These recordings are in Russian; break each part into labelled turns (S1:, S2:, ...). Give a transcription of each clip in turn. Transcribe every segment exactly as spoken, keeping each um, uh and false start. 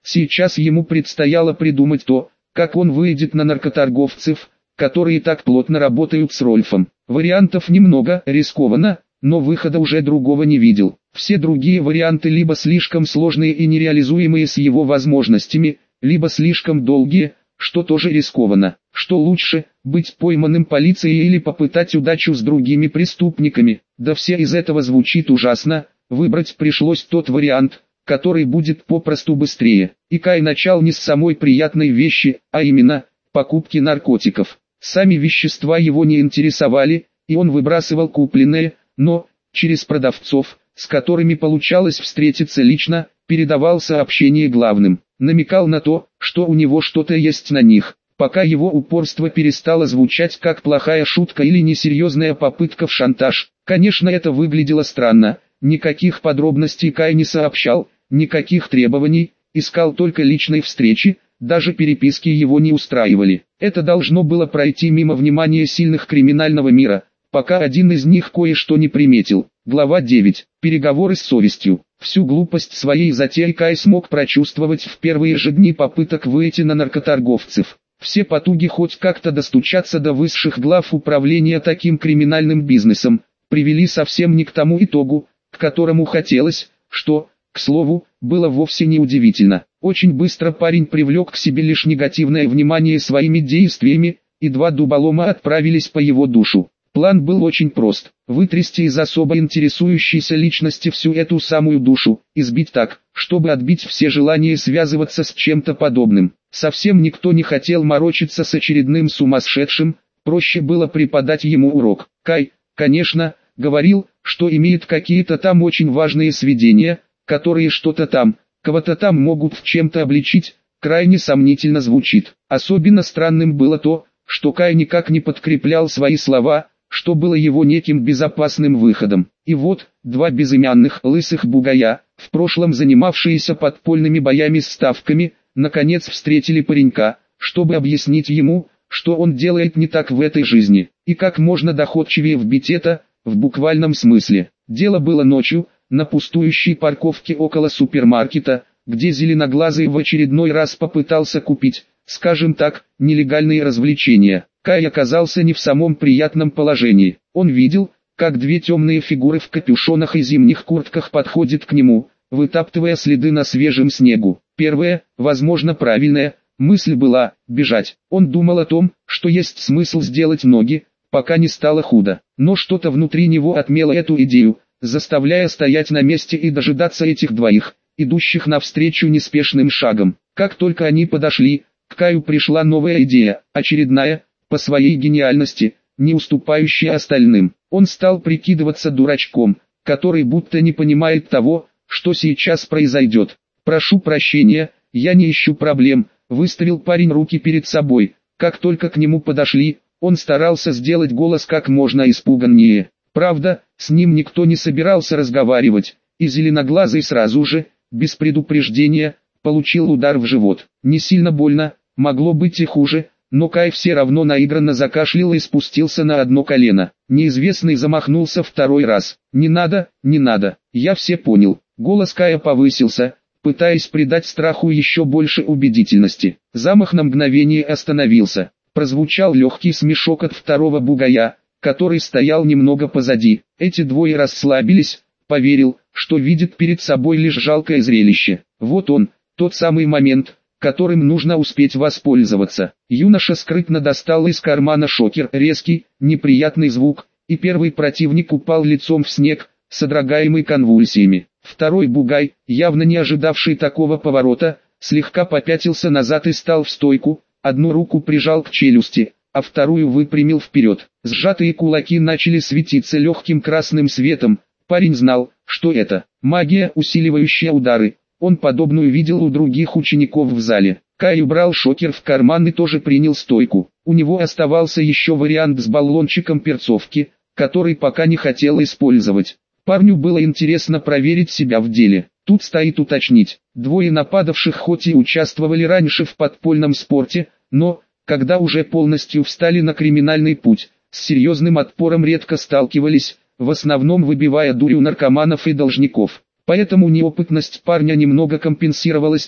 S1: Сейчас ему предстояло придумать то, как он выйдет на наркоторговцев, которые так плотно работают с Рольфом. Вариантов немного, рискованно, но выхода уже другого не видел. Все другие варианты либо слишком сложные и нереализуемые с его возможностями, либо слишком долгие, что тоже рискованно. Что лучше, быть пойманным полицией или попытать удачу с другими преступниками? Да все из этого звучит ужасно. Выбрать пришлось тот вариант, который будет попросту быстрее. И Кай начал не с самой приятной вещи, а именно, покупки наркотиков. Сами вещества его не интересовали, и он выбрасывал купленные, но, через продавцов, с которыми получалось встретиться лично, передавал сообщение главным. Намекал на то, что у него что-то есть на них, пока его упорство перестало звучать как плохая шутка или несерьезная попытка в шантаж. Конечно, это выглядело странно, никаких подробностей Кай не сообщал, никаких требований, искал только личной встречи, даже переписки его не устраивали. Это должно было пройти мимо внимания сильных криминального мира, пока один из них кое-что не приметил. Глава девять. Переговоры с совестью. Всю глупость своей затеи Кай смог прочувствовать в первые же дни попыток выйти на наркоторговцев. Все потуги хоть как-то достучаться до высших глав управления таким криминальным бизнесом, привели совсем не к тому итогу, к которому хотелось, что, к слову, было вовсе не удивительно. Очень быстро парень привлек к себе лишь негативное внимание своими действиями, и два дуболома отправились по его душу. План был очень прост: вытрясти из особо интересующейся личности всю эту самую душу, избить так, чтобы отбить все желания связываться с чем-то подобным. Совсем никто не хотел морочиться с очередным сумасшедшим, проще было преподать ему урок. Кай, конечно, говорил, что имеет какие-то там очень важные сведения, которые что-то там, кого-то там могут в чем-то обличить, крайне сомнительно звучит. Особенно странным было то, что Кай никак не подкреплял свои слова, что было его неким безопасным выходом. И вот, два безымянных лысых бугая, в прошлом занимавшиеся подпольными боями с ставками, наконец встретили паренька, чтобы объяснить ему, что он делает не так в этой жизни, и как можно доходчивее вбить это, в буквальном смысле. Дело было ночью, на пустующей парковке около супермаркета, где зеленоглазый в очередной раз попытался купить, скажем так, нелегальные развлечения. Кай оказался не в самом приятном положении. Он видел, как две темные фигуры в капюшонах и зимних куртках подходят к нему, вытаптывая следы на свежем снегу. Первая, возможно правильная, мысль была – бежать. Он думал о том, что есть смысл сделать ноги, пока не стало худо. Но что-то внутри него отмело эту идею, заставляя стоять на месте и дожидаться этих двоих, идущих навстречу неспешным шагом. Как только они подошли, к Каю пришла новая идея, очередная, по своей гениальности, не уступающая остальным. Он стал прикидываться дурачком, который будто не понимает того, что сейчас произойдет. «Прошу прощения, я не ищу проблем», — выставил парень руки перед собой. Как только к нему подошли, он старался сделать голос как можно испуганнее. Правда, с ним никто не собирался разговаривать, и зеленоглазый сразу же, без предупреждения, получил удар в живот. Не сильно больно, могло быть и хуже, но Кай все равно наигранно закашлял и спустился на одно колено. Неизвестный замахнулся второй раз. «Не надо, не надо, я все понял». Голос Кая повысился, пытаясь придать страху еще больше убедительности. Замах на мгновение остановился. Прозвучал легкий смешок от второго бугая, который стоял немного позади. Эти двое расслабились, поверил, что видит перед собой лишь жалкое зрелище. Вот он, тот самый момент, которым нужно успеть воспользоваться. Юноша скрытно достал из кармана шокер, резкий, неприятный звук, и первый противник упал лицом в снег, содрогаемый конвульсиями. Второй бугай, явно не ожидавший такого поворота, слегка попятился назад и стал в стойку, одну руку прижал к челюсти, а вторую выпрямил вперед. Сжатые кулаки начали светиться легким красным светом. Парень знал, что это магия, усиливающая удары. Он подобную видел у других учеников в зале. Кай убрал шокер в карман и тоже принял стойку. У него оставался еще вариант с баллончиком перцовки, который пока не хотел использовать. Парню было интересно проверить себя в деле. Тут стоит уточнить, двое нападавших хоть и участвовали раньше в подпольном спорте, но, когда уже полностью встали на криминальный путь, с серьезным отпором редко сталкивались, в основном выбивая дурь у наркоманов и должников. Поэтому неопытность парня немного компенсировалась тем,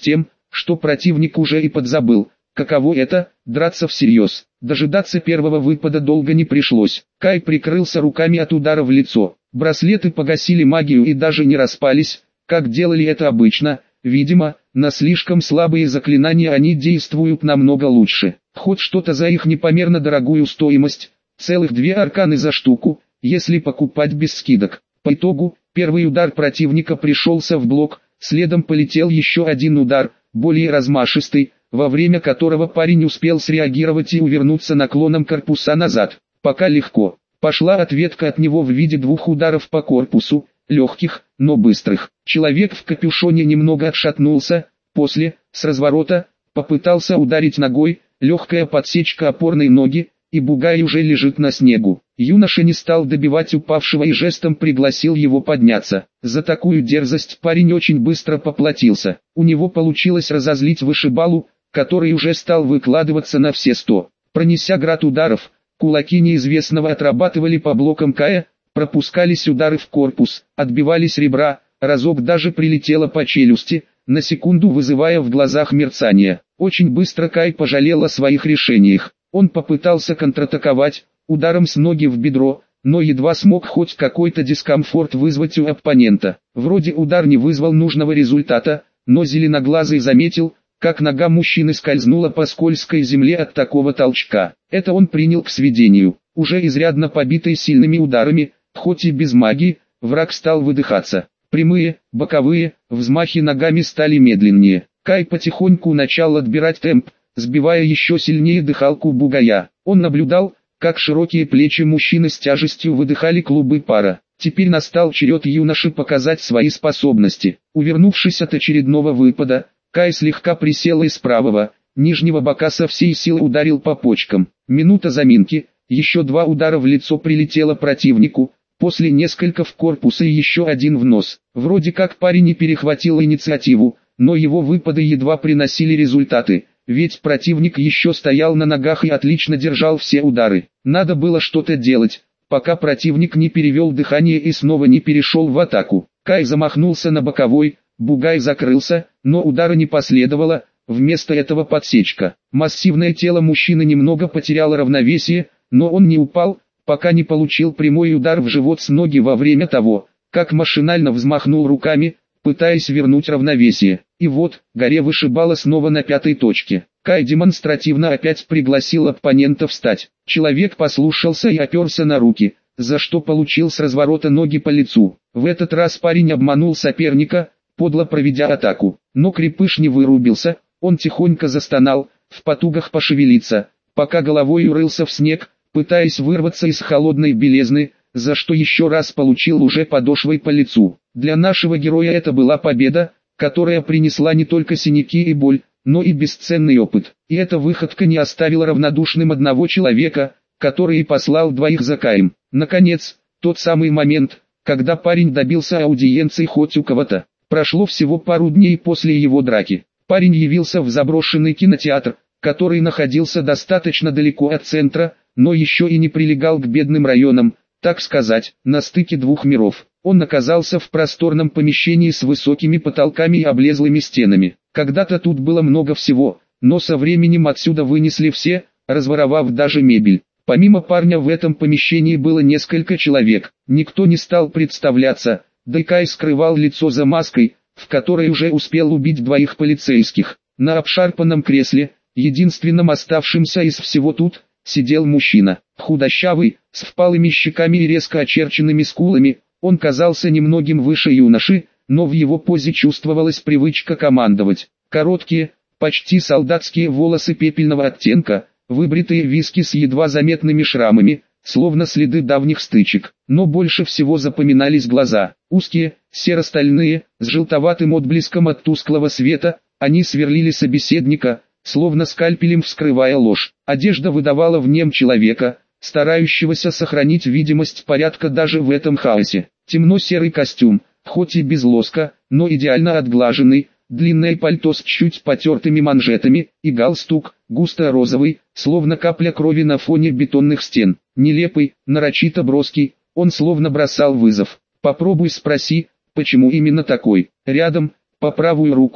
S1: что противник уже и подзабыл, каково это – драться всерьез. Дожидаться первого выпада долго не пришлось. Кай прикрылся руками от удара в лицо. Браслеты погасили магию и даже не распались, как делали это обычно. Видимо, на слишком слабые заклинания они действуют намного лучше. Хоть что-то за их непомерно дорогую стоимость, целых две арканы за штуку, если покупать без скидок. По итогу, первый удар противника пришелся в блок, следом полетел еще один удар, более размашистый, во время которого парень успел среагировать и увернуться наклоном корпуса назад. Пока легко. Пошла ответка от него в виде двух ударов по корпусу, легких, но быстрых. Человек в капюшоне немного отшатнулся, после, с разворота, попытался ударить ногой, легкая подсечка опорной ноги, и бугай уже лежит на снегу. Юноша не стал добивать упавшего и жестом пригласил его подняться. За такую дерзость парень очень быстро поплатился. У него получилось разозлить вышибалу, который уже стал выкладываться на все сто. Пронеся град ударов, кулаки неизвестного отрабатывали по блокам Кая, пропускались удары в корпус, отбивались ребра, разок даже прилетело по челюсти, на секунду вызывая в глазах мерцание. Очень быстро Кай пожалел о своих решениях. Он попытался контратаковать, ударом с ноги в бедро, но едва смог хоть какой-то дискомфорт вызвать у оппонента. Вроде удар не вызвал нужного результата, но зеленоглазый заметил, как нога мужчины скользнула по скользкой земле от такого толчка. Это он принял к сведению. Уже изрядно побитый сильными ударами, хоть и без магии, враг стал выдыхаться. Прямые, боковые, взмахи ногами стали медленнее. Кай потихоньку начал отбирать темп, сбивая еще сильнее дыхалку бугая. Он наблюдал, как широкие плечи мужчины с тяжестью выдыхали клубы пара. Теперь настал черед юноши показать свои способности. Увернувшись от очередного выпада, Кай слегка присел и с правого, нижнего бока со всей силы ударил по почкам. Минута заминки, еще два удара в лицо прилетело противнику, после несколько в корпус и еще один в нос. Вроде как парень не перехватил инициативу, но его выпады едва приносили результаты, ведь противник еще стоял на ногах и отлично держал все удары. Надо было что-то делать, пока противник не перевел дыхание и снова не перешел в атаку. Кай замахнулся на боковой, бугай закрылся, но удара не последовало, вместо этого подсечка. Массивное тело мужчины немного потеряло равновесие, но он не упал, пока не получил прямой удар в живот с ноги во время того, как машинально взмахнул руками, пытаясь вернуть равновесие. И вот, горе вышибала снова на пятой точке. Кай демонстративно опять пригласил оппонента встать. Человек послушался и оперся на руки, за что получил с разворота ноги по лицу. В этот раз парень обманул соперника, подло проведя атаку. Но крепыш не вырубился, он тихонько застонал, в потугах пошевелиться, пока головой урылся в снег, пытаясь вырваться из холодной белизны, за что еще раз получил уже подошвой по лицу. Для нашего героя это была победа, которая принесла не только синяки и боль, но и бесценный опыт. И эта выходка не оставила равнодушным одного человека, который и послал двоих за Каем. Наконец, тот самый момент, когда парень добился аудиенции хоть у кого-то. Прошло всего пару дней после его драки. Парень явился в заброшенный кинотеатр, который находился достаточно далеко от центра, но еще и не прилегал к бедным районам, так сказать, на стыке двух миров. Он оказался в просторном помещении с высокими потолками и облезлыми стенами. Когда-то тут было много всего, но со временем отсюда вынесли все, разворовав даже мебель. Помимо парня в этом помещении было несколько человек, никто не стал представляться, да и Кай скрывал лицо за маской, в которой уже успел убить двоих полицейских. На обшарпанном кресле, единственном оставшемся из всего тут, сидел мужчина, худощавый, с впалыми щеками и резко очерченными скулами. Он казался немногим выше юноши, но в его позе чувствовалась привычка командовать. Короткие, почти солдатские волосы пепельного оттенка, выбритые виски с едва заметными шрамами, словно следы давних стычек. Но больше всего запоминались глаза, узкие, серо-стальные, с желтоватым отблеском от тусклого света, они сверлили собеседника, словно скальпелем вскрывая ложь. Одежда выдавала в нем человека, старающегося сохранить видимость порядка даже в этом хаосе. Темно-серый костюм, хоть и без лоска, но идеально отглаженный, длинное пальто с чуть потертыми манжетами, и галстук, густо-розовый, словно капля крови на фоне бетонных стен. Нелепый, нарочито броский, он словно бросал вызов. Попробуй спроси, почему именно такой. Рядом, по правую руку,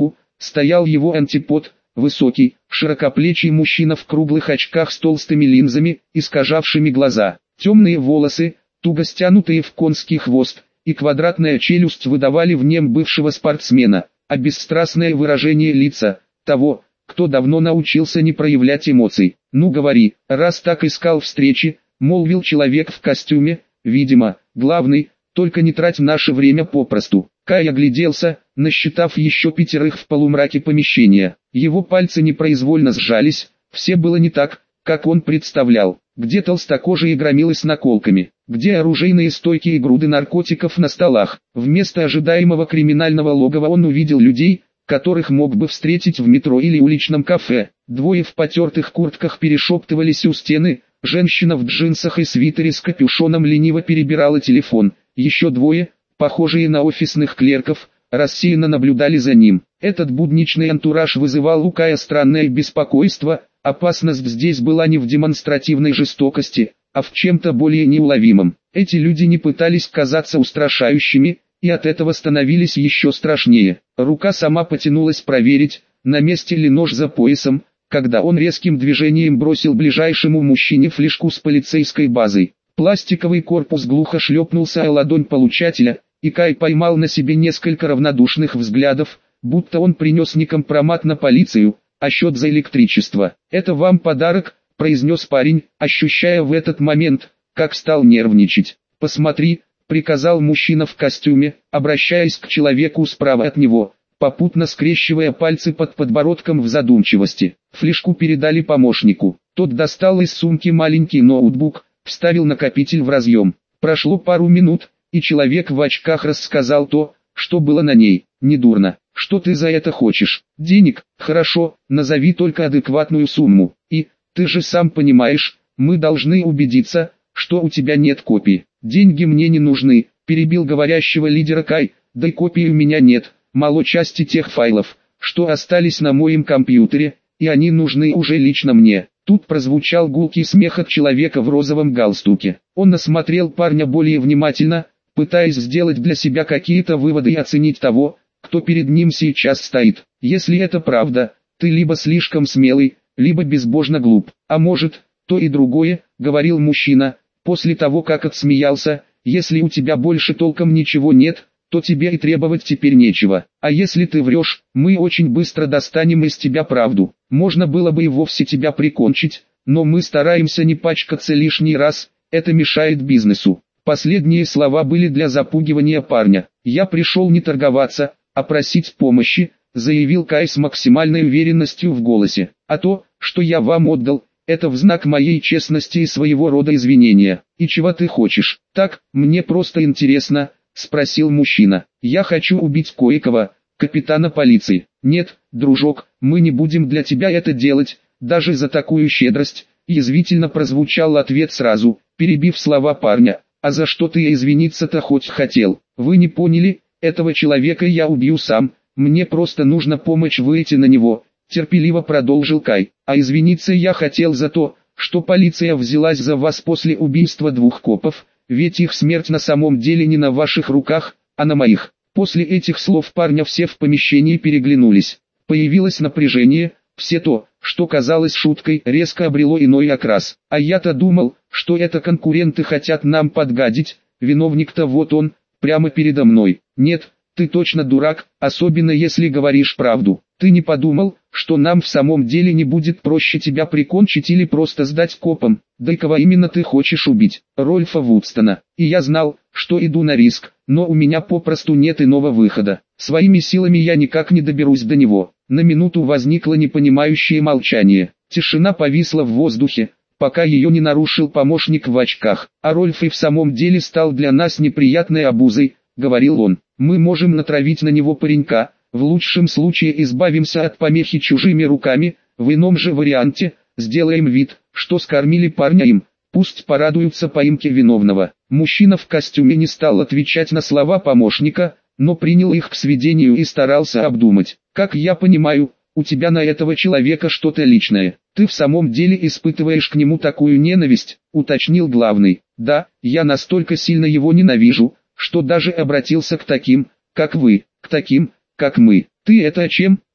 S1: стоял его антипод, высокий, широкоплечий мужчина в круглых очках с толстыми линзами, искажавшими глаза. Темные волосы, туго стянутые в конский хвост, и квадратная челюсть выдавали в нем бывшего спортсмена, а бесстрастное выражение лица – того, кто давно научился не проявлять эмоций. «Ну говори, раз так искал встречи», – молвил человек в костюме, видимо, главный, «только не трать наше время попросту». Кай огляделся, насчитав еще пятерых в полумраке помещения. Его пальцы непроизвольно сжались, все было не так, как он представлял. Где толстокожие громилы с наколками, где оружейные стойки и груды наркотиков на столах. Вместо ожидаемого криминального логова он увидел людей, которых мог бы встретить в метро или уличном кафе. Двое в потертых куртках перешептывались у стены, женщина в джинсах и свитере с капюшоном лениво перебирала телефон. Еще двое, похожие на офисных клерков, рассеянно наблюдали за ним. Этот будничный антураж вызывал у Кая странное беспокойство. Опасность здесь была не в демонстративной жестокости, а в чем-то более неуловимом. Эти люди не пытались казаться устрашающими, и от этого становились еще страшнее. Рука сама потянулась проверить, на месте ли нож за поясом, когда он резким движением бросил ближайшему мужчине флешку с полицейской базой. Пластиковый корпус глухо шлепнулся о ладонь получателя, и Кай поймал на себе несколько равнодушных взглядов, будто он принес не компромат на полицию, а счет за электричество. «Это вам подарок», — произнес парень, ощущая в этот момент, как стал нервничать. «Посмотри», — приказал мужчина в костюме, обращаясь к человеку справа от него, попутно скрещивая пальцы под подбородком в задумчивости. Флешку передали помощнику. Тот достал из сумки маленький ноутбук, вставил накопитель в разъем. Прошло пару минут, и человек в очках рассказал то, что было на ней. «Недурно. Что ты за это хочешь? Денег? Хорошо, назови только адекватную сумму. И, ты же сам понимаешь, мы должны убедиться, что у тебя нет копий». «Деньги мне не нужны», — перебил говорящего лидера Кай, «да и копий у меня нет, мало части тех файлов, что остались на моем компьютере, и они нужны уже лично мне». Тут прозвучал гулкий смех от человека в розовом галстуке. Он осмотрел парня более внимательно, пытаясь сделать для себя какие-то выводы и оценить того, кто перед ним сейчас стоит. «Если это правда, ты либо слишком смелый, либо безбожно глуп, а может, то и другое», — говорил мужчина, после того как отсмеялся. «Если у тебя больше толком ничего нет, то тебе и требовать теперь нечего, а если ты врешь, мы очень быстро достанем из тебя правду. Можно было бы и вовсе тебя прикончить, но мы стараемся не пачкаться лишний раз, это мешает бизнесу». Последние слова были для запугивания парня. «Я пришел не торговаться, а просить помощи», — заявил Кай с максимальной уверенностью в голосе. «А то, что я вам отдал, это в знак моей честности и своего рода извинения. И чего ты хочешь?» «Так, мне просто интересно», — спросил мужчина. «Я хочу убить кое-кого, капитана полиции». «Нет, дружок, мы не будем для тебя это делать, даже за такую щедрость», — язвительно прозвучал ответ сразу, перебив слова парня. «А за что ты извиниться-то хоть хотел? Вы не поняли, этого человека я убью сам, мне просто нужно помочь выйти на него», — терпеливо продолжил Кай. «А извиниться я хотел за то, что полиция взялась за вас после убийства двух копов, ведь их смерть на самом деле не на ваших руках, а на моих». После этих слов парня все в помещении переглянулись. Появилось напряжение, все то, что казалось шуткой, резко обрело иной окрас. «А я-то думал, что это конкуренты хотят нам подгадить, виновник-то вот он, прямо передо мной». «Нет, ты точно дурак, особенно если говоришь правду. Ты не подумал, что нам в самом деле не будет проще тебя прикончить или просто сдать копам? Да и кого именно ты хочешь убить?» «Рольфа Вудстона. И я знал, что иду на риск, но у меня попросту нет иного выхода. Своими силами я никак не доберусь до него». На минуту возникло непонимающее молчание. Тишина повисла в воздухе, пока ее не нарушил помощник в очках. «А Рольф и в самом деле стал для нас неприятной обузой», — говорил он. «Мы можем натравить на него паренька, в лучшем случае избавимся от помехи чужими руками, в ином же варианте, сделаем вид, что скормили парня им, пусть порадуются поимке виновного». Мужчина в костюме не стал отвечать на слова помощника, но принял их к сведению и старался обдумать. «Как я понимаю, у тебя на этого человека что-то личное. Ты в самом деле испытываешь к нему такую ненависть», — уточнил главный. «Да, я настолько сильно его ненавижу, что даже обратился к таким, как вы, к таким, как мы». «Ты это о чем?»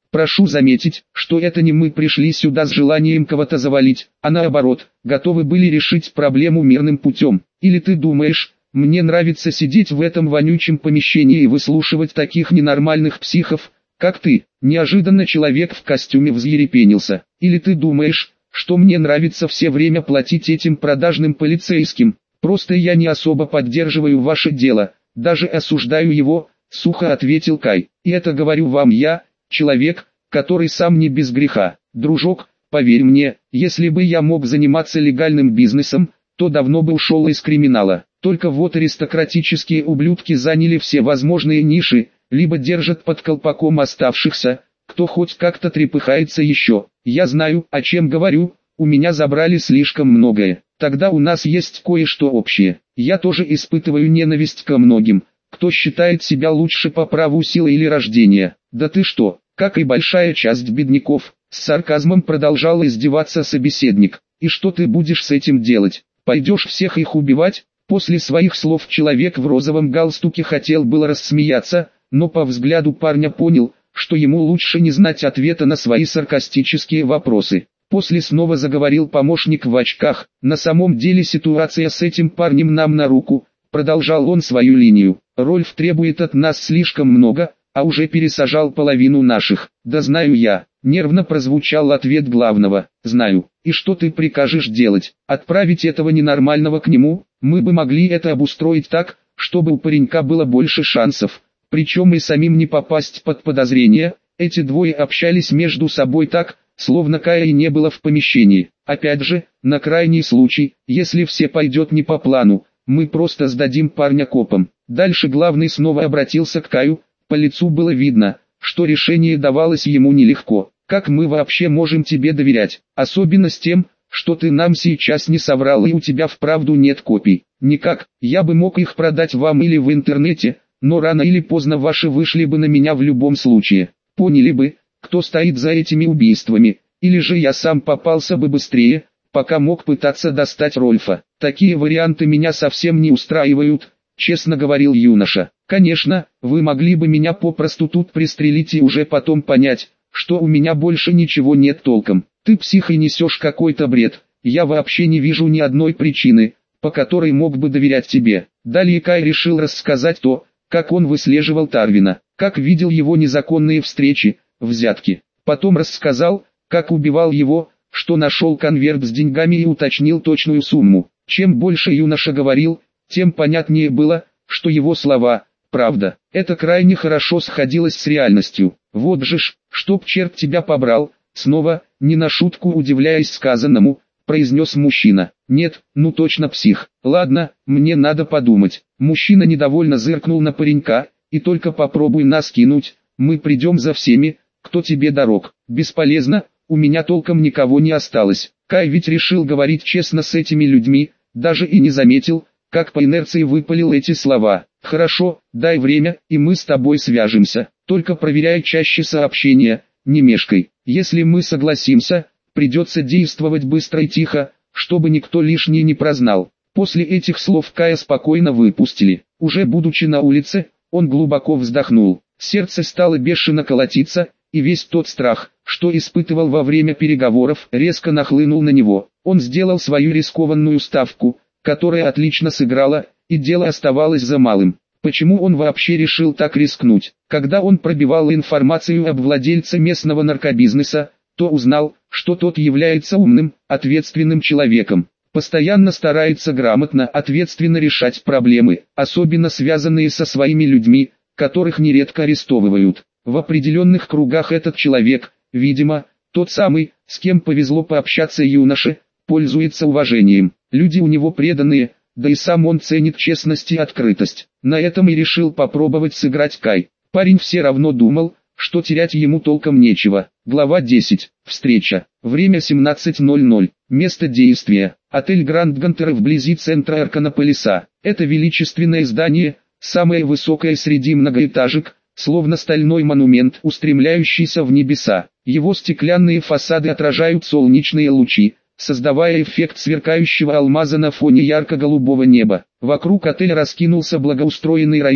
S1: Прошу заметить, что это не мы пришли сюда с желанием кого-то завалить, а наоборот, готовы были решить проблему мирным путем. Или ты думаешь, мне нравится сидеть в этом вонючем помещении и выслушивать таких ненормальных психов, как ты? Неожиданно человек в костюме взъерепенился. Или ты думаешь, что мне нравится все время платить этим продажным полицейским? Просто я не особо поддерживаю ваше дело, даже осуждаю его, сухо ответил Кай. И это говорю вам я, человек, который сам не без греха. Дружок, поверь мне, если бы я мог заниматься легальным бизнесом, то давно бы ушел из криминала. Только вот аристократические ублюдки заняли все возможные ниши, либо держат под колпаком оставшихся, кто хоть как-то трепыхается еще. Я знаю, о чем говорю, у меня забрали слишком многое. Тогда у нас есть кое-что общее. Я тоже испытываю ненависть ко многим, кто считает себя лучше по праву силы или рождения. Да ты что, как и большая часть бедняков, с сарказмом продолжал издеваться собеседник. И что ты будешь с этим делать? Пойдешь всех их убивать? После своих слов человек в розовом галстуке хотел было рассмеяться, но по взгляду парня понял, что ему лучше не знать ответа на свои саркастические вопросы. После снова заговорил помощник в очках. На самом деле ситуация с этим парнем нам на руку, продолжал он свою линию. Рольф требует от нас слишком много, а уже пересажал половину наших. Да знаю я, нервно прозвучал ответ главного. Знаю. И что ты прикажешь делать? Отправить этого ненормального к нему? Мы бы могли это обустроить так, чтобы у паренька было больше шансов. Причем и самим не попасть под подозрение. Эти двое общались между собой так, словно Кая и не было в помещении. Опять же, на крайний случай, если все пойдет не по плану, мы просто сдадим парня копам. Дальше главный снова обратился к Каю. По лицу было видно, что решение давалось ему нелегко. Как мы вообще можем тебе доверять, особенно с тем, что ты нам сейчас не соврал и у тебя вправду нет копий? Никак, я бы мог их продать вам или в интернете, но рано или поздно ваши вышли бы на меня в любом случае. Поняли бы, кто стоит за этими убийствами, или же я сам попался бы быстрее, пока мог пытаться достать Рольфа. Такие варианты меня совсем не устраивают, честно говорил юноша. Конечно, вы могли бы меня попросту тут пристрелить и уже потом понять, что у меня больше ничего нет толком. Ты псих и несешь какой-то бред. Я вообще не вижу ни одной причины, по которой мог бы доверять тебе. Далее Кай решил рассказать то, как он выслеживал Тарвина, как видел его незаконные встречи, взятки. Потом рассказал, как убивал его, что нашел конверт с деньгами и уточнил точную сумму. Чем больше юноша говорил, тем понятнее было, что его слова – правда. Это крайне хорошо сходилось с реальностью. Вот же ж, чтоб черт тебя побрал, снова, не на шутку удивляясь сказанному, произнес мужчина. Нет, ну точно псих. Ладно, мне надо подумать. Мужчина недовольно зыркнул на паренька, и только попробуй нас кинуть, мы придем за всеми, кто тебе дорог. Бесполезно, у меня толком никого не осталось. Кай ведь решил говорить честно с этими людьми, даже и не заметил, как по инерции выпалил эти слова. Хорошо, дай время, и мы с тобой свяжемся. Только проверяй чаще сообщения, не мешкай. Если мы согласимся, придется действовать быстро и тихо, чтобы никто лишний не прознал. После этих слов Кая спокойно выпустили. Уже будучи на улице, он глубоко вздохнул. Сердце стало бешено колотиться, и весь тот страх, что испытывал во время переговоров, резко нахлынул на него. Он сделал свою рискованную ставку, которая отлично сыграла, и дело оставалось за малым. Почему он вообще решил так рискнуть? Когда он пробивал информацию об владельце местного наркобизнеса, то узнал, что тот является умным, ответственным человеком. Постоянно старается грамотно, ответственно решать проблемы, особенно связанные со своими людьми, которых нередко арестовывают. В определенных кругах этот человек, видимо, тот самый, с кем повезло пообщаться юноше, пользуется уважением. Люди у него преданные, да и сам он ценит честность и открытость. На этом и решил попробовать сыграть Кай. Парень все равно думал, что терять ему толком нечего. Глава десять. Встреча. Время семнадцать ноль ноль. Место действия. Отель Гранд Гантер вблизи центра Арканополиса. Это величественное здание, самое высокое среди многоэтажек, словно стальной монумент, устремляющийся в небеса. Его стеклянные фасады отражают солнечные лучи, создавая эффект сверкающего алмаза на фоне ярко-голубого неба. Вокруг отеля раскинулся благоустроенный район,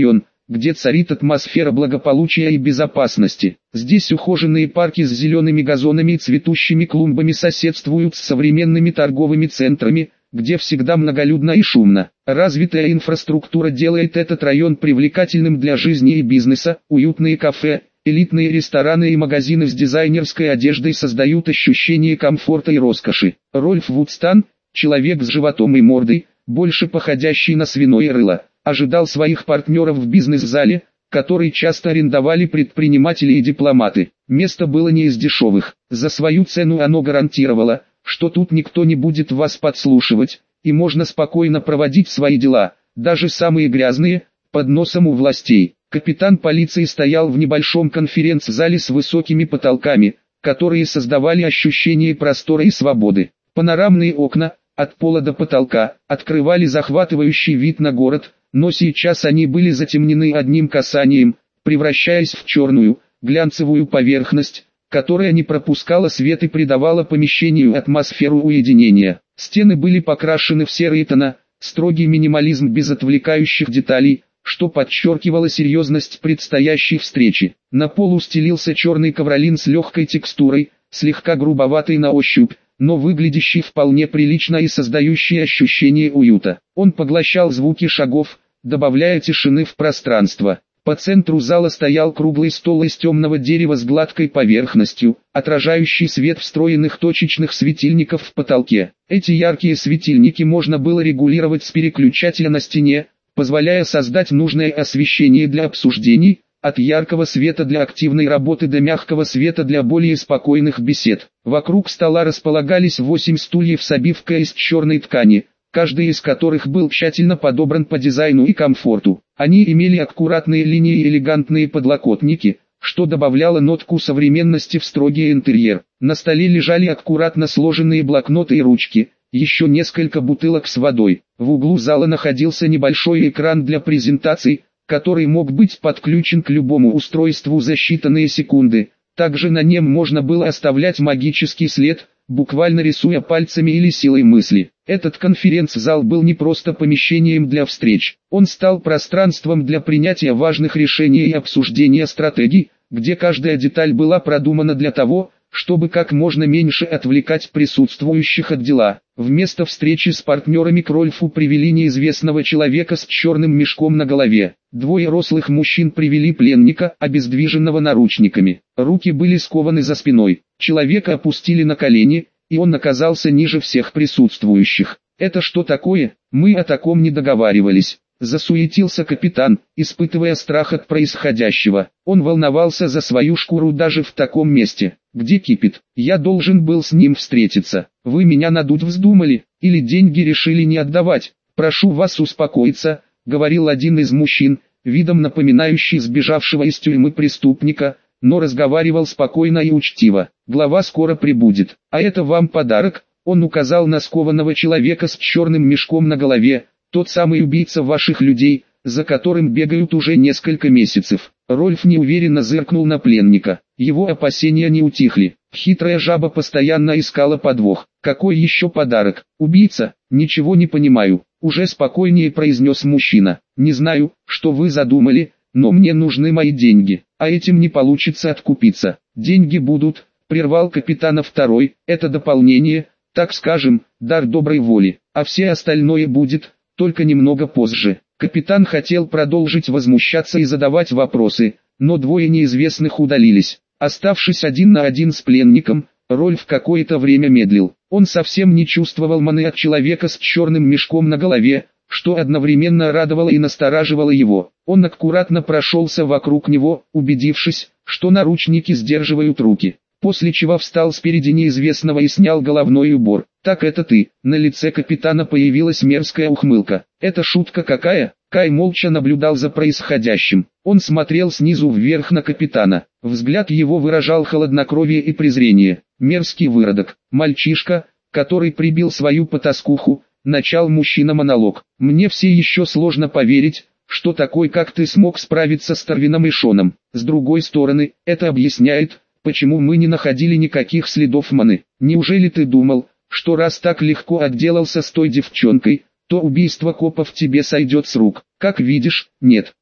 S1: где царит атмосфера благополучия и безопасности. Здесь ухоженные парки с зелеными газонами и цветущими клумбами соседствуют с современными торговыми центрами, где всегда многолюдно и шумно. Развитая инфраструктура делает этот район привлекательным для жизни и бизнеса, уютные кафе, элитные рестораны и магазины с дизайнерской одеждой создают ощущение комфорта и роскоши. Рольф Вудстан, человек с животом и мордой, больше походящий на свиное рыло, ожидал своих партнеров в бизнес-зале, который часто арендовали предприниматели и дипломаты. Место было не из дешевых. За свою цену оно гарантировало, что тут никто не будет вас подслушивать, и можно спокойно проводить свои дела, даже самые грязные, под носом у властей. Капитан полиции стоял в небольшом конференц-зале с высокими потолками, которые создавали ощущение простора и свободы. Панорамные окна, от пола до потолка, открывали захватывающий вид на город, но сейчас они были затемнены одним касанием, превращаясь в черную, глянцевую поверхность, которая не пропускала свет и придавала помещению атмосферу уединения. Стены были покрашены в серые тона, строгий минимализм без отвлекающих деталей, что подчеркивало серьезность предстоящей встречи. На полу стелился черный ковролин с легкой текстурой, слегка грубоватый на ощупь, но выглядящий вполне прилично и создающий ощущение уюта. Он поглощал звуки шагов, добавляя тишины в пространство. По центру зала стоял круглый стол из темного дерева с гладкой поверхностью, отражающий свет встроенных точечных светильников в потолке. Эти яркие светильники можно было регулировать с переключателя на стене, позволяя создать нужное освещение для обсуждений, от яркого света для активной работы до мягкого света для более спокойных бесед. Вокруг стола располагались восемь стульев с обивкой из черной ткани, каждый из которых был тщательно подобран по дизайну и комфорту. Они имели аккуратные линии и элегантные подлокотники, что добавляло нотку современности в строгий интерьер. На столе лежали аккуратно сложенные блокноты и ручки, еще несколько бутылок с водой. В углу зала находился небольшой экран для презентаций, который мог быть подключен к любому устройству за считанные секунды. Также на нем можно было оставлять магический след, буквально рисуя пальцами или силой мысли. Этот конференц-зал был не просто помещением для встреч, он стал пространством для принятия важных решений и обсуждения стратегий, где каждая деталь была продумана для того, чтобы как можно меньше отвлекать присутствующих от дела. Вместо встречи с партнерами к Рольфу привели неизвестного человека с черным мешком на голове. Двое рослых мужчин привели пленника, обездвиженного наручниками. Руки были скованы за спиной. Человека опустили на колени, и он оказался ниже всех присутствующих. «Это что такое? Мы о таком не договаривались». Засуетился капитан, испытывая страх от происходящего. Он волновался за свою шкуру даже в таком месте, где кипит. «Я должен был с ним встретиться. Вы меня надуть вздумали, или деньги решили не отдавать? Прошу вас успокоиться», — говорил один из мужчин, видом напоминающий сбежавшего из тюрьмы преступника, но разговаривал спокойно и учтиво. «Глава скоро прибудет, а это вам подарок», — он указал на скованного человека с черным мешком на голове. «Тот самый убийца ваших людей, за которым бегают уже несколько месяцев». Рольф неуверенно зыркнул на пленника. Его опасения не утихли. Хитрая жаба постоянно искала подвох. «Какой еще подарок? Убийца? Ничего не понимаю», — уже спокойнее произнес мужчина. «Не знаю, что вы задумали, но мне нужны мои деньги, а этим не получится откупиться». «Деньги будут», — прервал капитана второй, — «это дополнение, так скажем, дар доброй воли, а все остальное будет, только немного позже». Капитан хотел продолжить возмущаться и задавать вопросы, но двое неизвестных удалились. Оставшись один на один с пленником, Рольф какое-то время медлил. Он совсем не чувствовал маны от человека с черным мешком на голове, что одновременно радовало и настораживало его. Он аккуратно прошелся вокруг него, убедившись, что наручники сдерживают руки. После чего встал спереди неизвестного и снял головной убор. «Так это ты?» На лице капитана появилась мерзкая ухмылка. «Это шутка какая?» Кай молча наблюдал за происходящим. Он смотрел снизу вверх на капитана. Взгляд его выражал хладнокровие и презрение. «Мерзкий выродок, мальчишка, который прибил свою потаскуху», начал мужчина монолог. «Мне все еще сложно поверить, что такой как ты смог справиться с Тарвином и Шоном. С другой стороны, это объясняет, почему мы не находили никаких следов маны. Неужели ты думал, что раз так легко отделался с той девчонкой, то убийство копов тебе сойдет с рук? Как видишь, нет.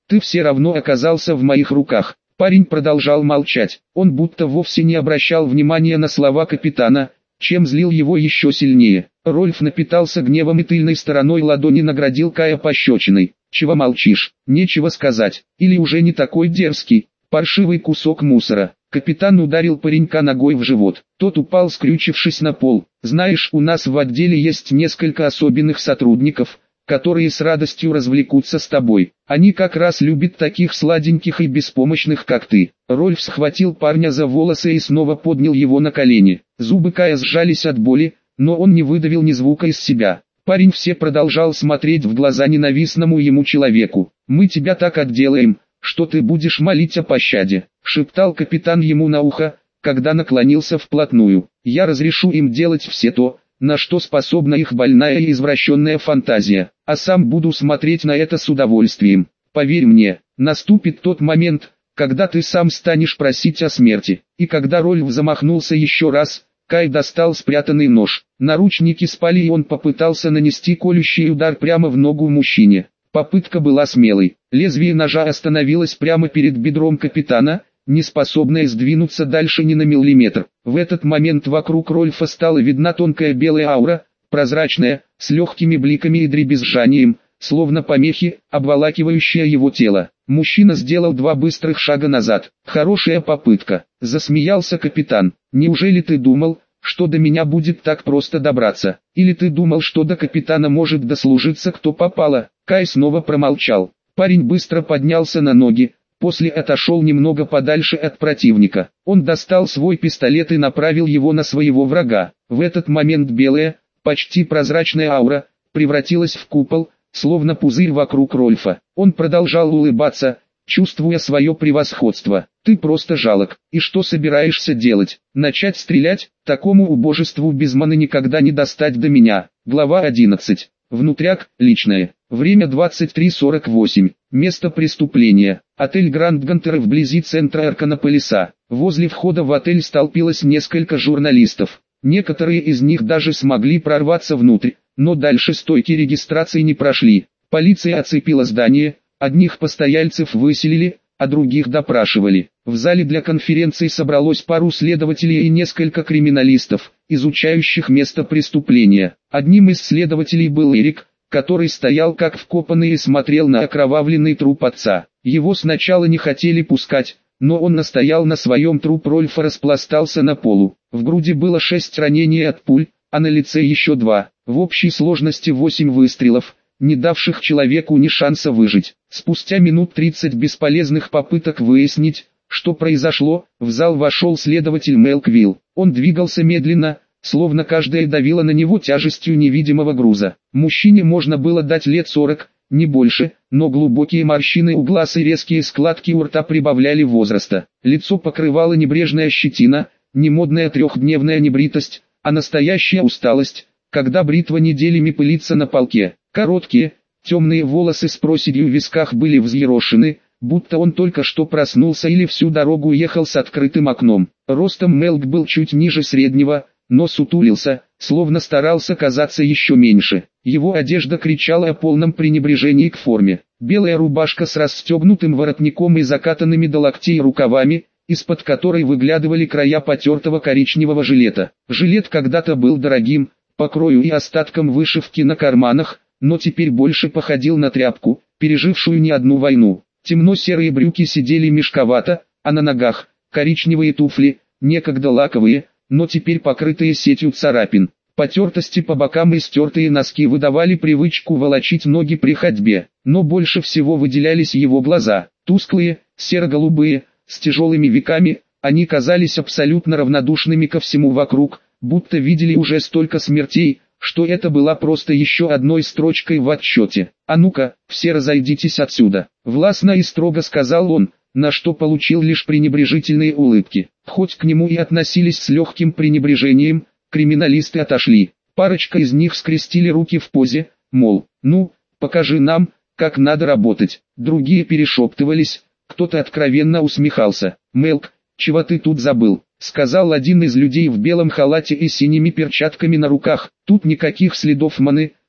S1: ты все равно оказался в моих руках. Парень продолжал молчать. Он будто вовсе не обращал внимания на слова капитана, чем злил его еще сильнее. Рольф напитался гневом и тыльной стороной ладони наградил Кая пощечиной. «Чего молчишь? Нечего сказать. Или уже не такой дерзкий? Паршивый кусок мусора». Капитан ударил паренька ногой в живот. Тот упал, скрючившись на пол. «Знаешь, у нас в отделе есть несколько особенных сотрудников, которые с радостью развлекутся с тобой. Они как раз любят таких сладеньких и беспомощных, как ты». Рольф схватил парня за волосы и снова поднял его на колени. Зубы Кая сжались от боли, но он не выдавил ни звука из себя. Парень все продолжал смотреть в глаза ненавистному ему человеку. «Мы тебя так отделаем, что ты будешь молить о пощаде», — шептал капитан ему на ухо, когда наклонился вплотную. «Я разрешу им делать все то, на что способна их больная и извращенная фантазия, а сам буду смотреть на это с удовольствием. Поверь мне, наступит тот момент, когда ты сам станешь просить о смерти». И когда Рольф замахнулся еще раз, Кай достал спрятанный нож. Наручники спали, и он попытался нанести колющий удар прямо в ногу мужчине. Попытка была смелой. Лезвие ножа остановилось прямо перед бедром капитана, не способное сдвинуться дальше ни на миллиметр. В этот момент вокруг Рольфа стала видна тонкая белая аура, прозрачная, с легкими бликами и дребезжанием, словно помехи, обволакивающая его тело. Мужчина сделал два быстрых шага назад. «Хорошая попытка», — засмеялся капитан. «Неужели ты думал, что до меня будет так просто добраться? Или ты думал, что до капитана может дослужиться кто попало?» Кай снова промолчал. Парень быстро поднялся на ноги, после отошел немного подальше от противника. Он достал свой пистолет и направил его на своего врага. В этот момент белая, почти прозрачная аура, превратилась в купол, словно пузырь вокруг Рольфа. Он продолжал улыбаться, чувствуя свое превосходство. «Ты просто жалок. И что собираешься делать? Начать стрелять? Такому убожеству без маны никогда не достать до меня». Глава одиннадцать. Внутряк, личное. Время двадцать три сорок восемь. Место преступления. Отель Гранд Гантер вблизи центра Арканополиса. Возле входа в отель столпилось несколько журналистов. Некоторые из них даже смогли прорваться внутрь, но дальше стойки регистрации не прошли. Полиция оцепила здание, одних постояльцев выселили, а других допрашивали. В зале для конференции собралось пару следователей и несколько криминалистов, изучающих место преступления. Одним из следователей был Эрик, который стоял как вкопанный и смотрел на окровавленный труп отца. Его сначала не хотели пускать, но он настоял на своем. Труп Рольфа распластался на полу. В груди было шесть ранений от пуль, а на лице еще два. В общей сложности восемь выстрелов, не давших человеку ни шанса выжить. Спустя минут тридцать бесполезных попыток выяснить, что произошло, в зал вошел следователь Мелквилл. Он двигался медленно, словно каждая давила на него тяжестью невидимого груза. Мужчине можно было дать лет сорок, не больше, но глубокие морщины у глаз и резкие складки у рта прибавляли возраста. Лицо покрывала небрежная щетина, не модная трехдневная небритость, а настоящая усталость, когда бритва неделями пылится на полке. Короткие, темные волосы с проседью в висках были взъерошены, будто он только что проснулся или всю дорогу ехал с открытым окном. Ростом Мелк был чуть ниже среднего, но сутулился, словно старался казаться еще меньше. Его одежда кричала о полном пренебрежении к форме. Белая рубашка с расстегнутым воротником и закатанными до локтей рукавами, из-под которой выглядывали края потертого коричневого жилета. Жилет когда-то был дорогим, по крою и остаткам вышивки на карманах, но теперь больше походил на тряпку, пережившую не одну войну. Темно-серые брюки сидели мешковато, а на ногах коричневые туфли, некогда лаковые, но теперь покрытые сетью царапин. Потертости по бокам и стертые носки выдавали привычку волочить ноги при ходьбе. Но больше всего выделялись его глаза, тусклые, серо-голубые, с тяжелыми веками. Они казались абсолютно равнодушными ко всему вокруг, будто видели уже столько смертей, что это была просто еще одной строчкой в отчете. «А ну-ка, все разойдитесь отсюда», — властно и строго сказал он, на что получил лишь пренебрежительные улыбки. Хоть к нему и относились с легким пренебрежением, криминалисты отошли. Парочка из них скрестили руки в позе, мол, ну, покажи нам, как надо работать. Другие перешептывались, кто-то откровенно усмехался. «Мелк, чего ты тут забыл?» — сказал один из людей в белом халате и синими перчатками на руках. «Тут никаких следов маны,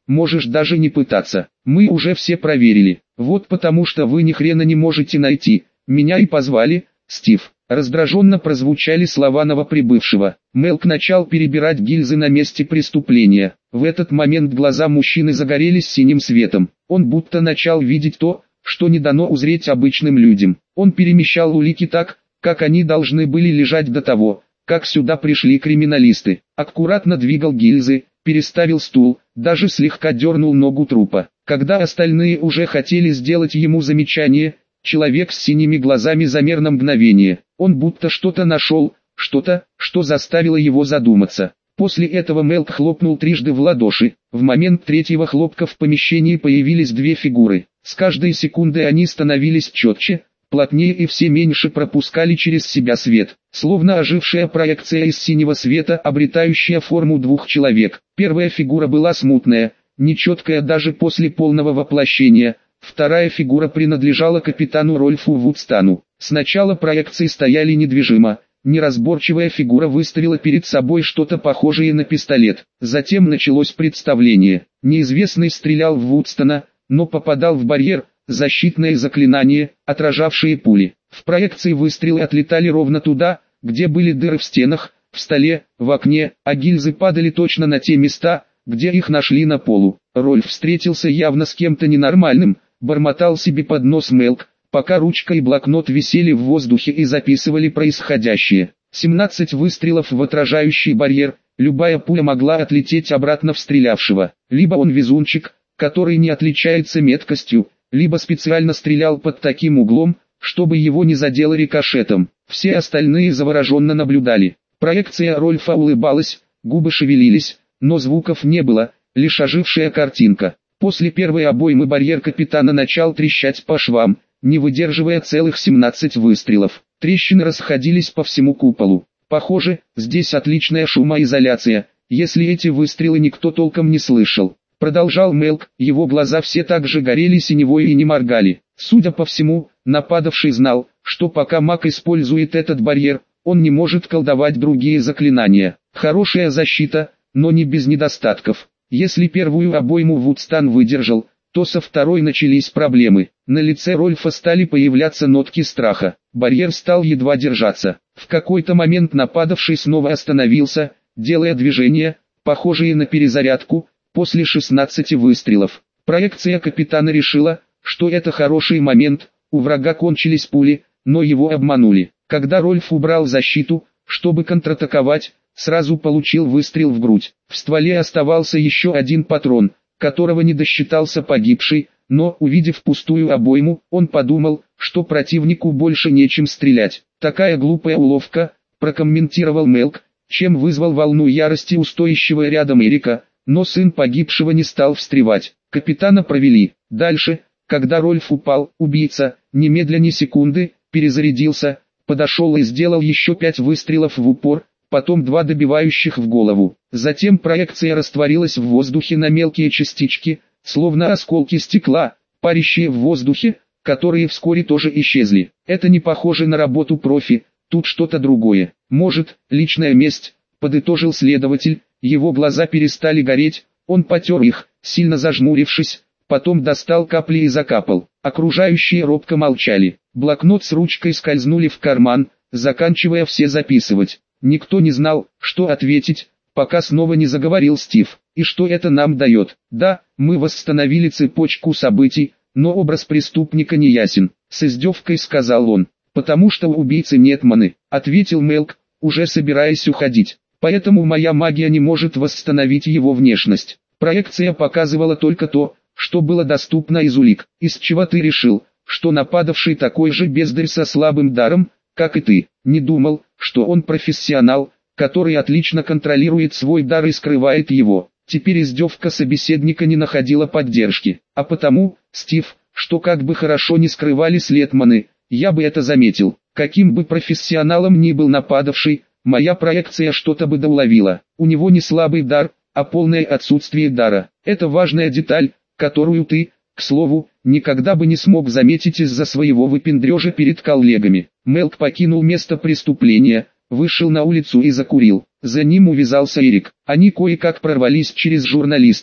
S1: можешь даже не пытаться. Мы уже все проверили. Вот потому что вы ни хрена не можете найти. Меня и позвали, Стив. Раздраженно прозвучали слова новоприбывшего. Мелк начал перебирать гильзы на месте преступления. В этот момент глаза мужчины загорелись синим светом. Он будто начал видеть то, что не дано узреть обычным людям. Он перемещал улики так, как они должны были лежать до того, как сюда пришли криминалисты. Аккуратно двигал гильзы, переставил стул, даже слегка дернул ногу трупа. Когда остальные уже хотели сделать ему замечание, человек с синими глазами замер на мгновение. Он будто что-то нашел, что-то, что заставило его задуматься. После этого Мелк хлопнул трижды в ладоши. В момент третьего хлопка в помещении появились две фигуры. С каждой секундой они становились четче, плотнее и все меньше пропускали через себя свет. Словно ожившая проекция из синего света, обретающая форму двух человек. Первая фигура была смутная, нечеткая даже после полного воплощения. Вторая фигура принадлежала капитану Рольфу Вудстану. Сначала проекции стояли недвижимо. Неразборчивая фигура выставила перед собой что-то похожее на пистолет. Затем началось представление. Неизвестный стрелял в Вудстона, но попадал в барьер, защитные заклинания, отражавшие пули. В проекции выстрелы отлетали ровно туда, где были дыры в стенах, в столе, в окне, а гильзы падали точно на те места, где их нашли на полу. Рольф встретился явно с кем-то ненормальным, бормотал себе под нос Мелк, пока ручка и блокнот висели в воздухе и записывали происходящее. семнадцать выстрелов в отражающий барьер, любая пуля могла отлететь обратно в стрелявшего. Либо он везунчик, который не отличается меткостью, либо специально стрелял под таким углом, чтобы его не задело рикошетом. Все остальные завороженно наблюдали. Проекция Рольфа улыбалась, губы шевелились, но звуков не было, лишь ожившая картинка. После первой обоймы барьер капитана начал трещать по швам, не выдерживая целых семнадцать выстрелов. Трещины расходились по всему куполу. Похоже, здесь отличная шумоизоляция, если эти выстрелы никто толком не слышал. Продолжал Мелк, его глаза все так же горели синевой и не моргали. Судя по всему, нападавший знал, что пока маг использует этот барьер, он не может колдовать другие заклинания. Хорошая защита, но не без недостатков. Если первую обойму Вудстан выдержал, то со второй начались проблемы. На лице Рольфа стали появляться нотки страха. Барьер стал едва держаться. В какой-то момент нападавший снова остановился, делая движения, похожие на перезарядку, после шестнадцати выстрелов. Проекция капитана решила, что это хороший момент, у врага кончились пули, но его обманули. Когда Рольф убрал защиту, чтобы контратаковать, сразу получил выстрел в грудь. В стволе оставался еще один патрон, которого не досчитался погибший, но, увидев пустую обойму, он подумал, что противнику больше нечем стрелять. Такая глупая уловка, прокомментировал Мелк, чем вызвал волну ярости у стоящего рядом Эрика, но сын погибшего не стал встревать. Капитана провели. Дальше, когда Рольф упал, убийца, немедля ни секунды, перезарядился, подошел и сделал еще пять выстрелов в упор, потом два добивающих в голову. Затем проекция растворилась в воздухе на мелкие частички, словно осколки стекла, парящие в воздухе, которые вскоре тоже исчезли. Это не похоже на работу профи, тут что-то другое. Может, личная месть, подытожил следователь, его глаза перестали гореть, он потер их, сильно зажмурившись, потом достал капли и закапал. Окружающие робко молчали. Блокнот с ручкой скользнули в карман, заканчивая все записывать. Никто не знал, что ответить, пока снова не заговорил Стив. И что это нам дает? Да, мы восстановили цепочку событий, но образ преступника не ясен. С издевкой сказал он. Потому что у убийцы нет маны, ответил Мелк, уже собираясь уходить. Поэтому моя магия не может восстановить его внешность. Проекция показывала только то, что было доступно из улик. Из чего ты решил, что нападавший такой же бездарь со слабым даром, как и ты? Не думал, что он профессионал, который отлично контролирует свой дар и скрывает его. Теперь издевка собеседника не находила поддержки. А потому, Стив, что как бы хорошо не скрывали след маны, я бы это заметил. Каким бы профессионалом ни был нападавший, моя проекция что-то бы доуловила. У него не слабый дар, а полное отсутствие дара. Это важная деталь, которую ты, к слову, никогда бы не смог заметить из-за своего выпендрежа перед коллегами. Мелк покинул место преступления, вышел на улицу и закурил. За ним увязался Эрик. Они кое-как прорвались через журналистов.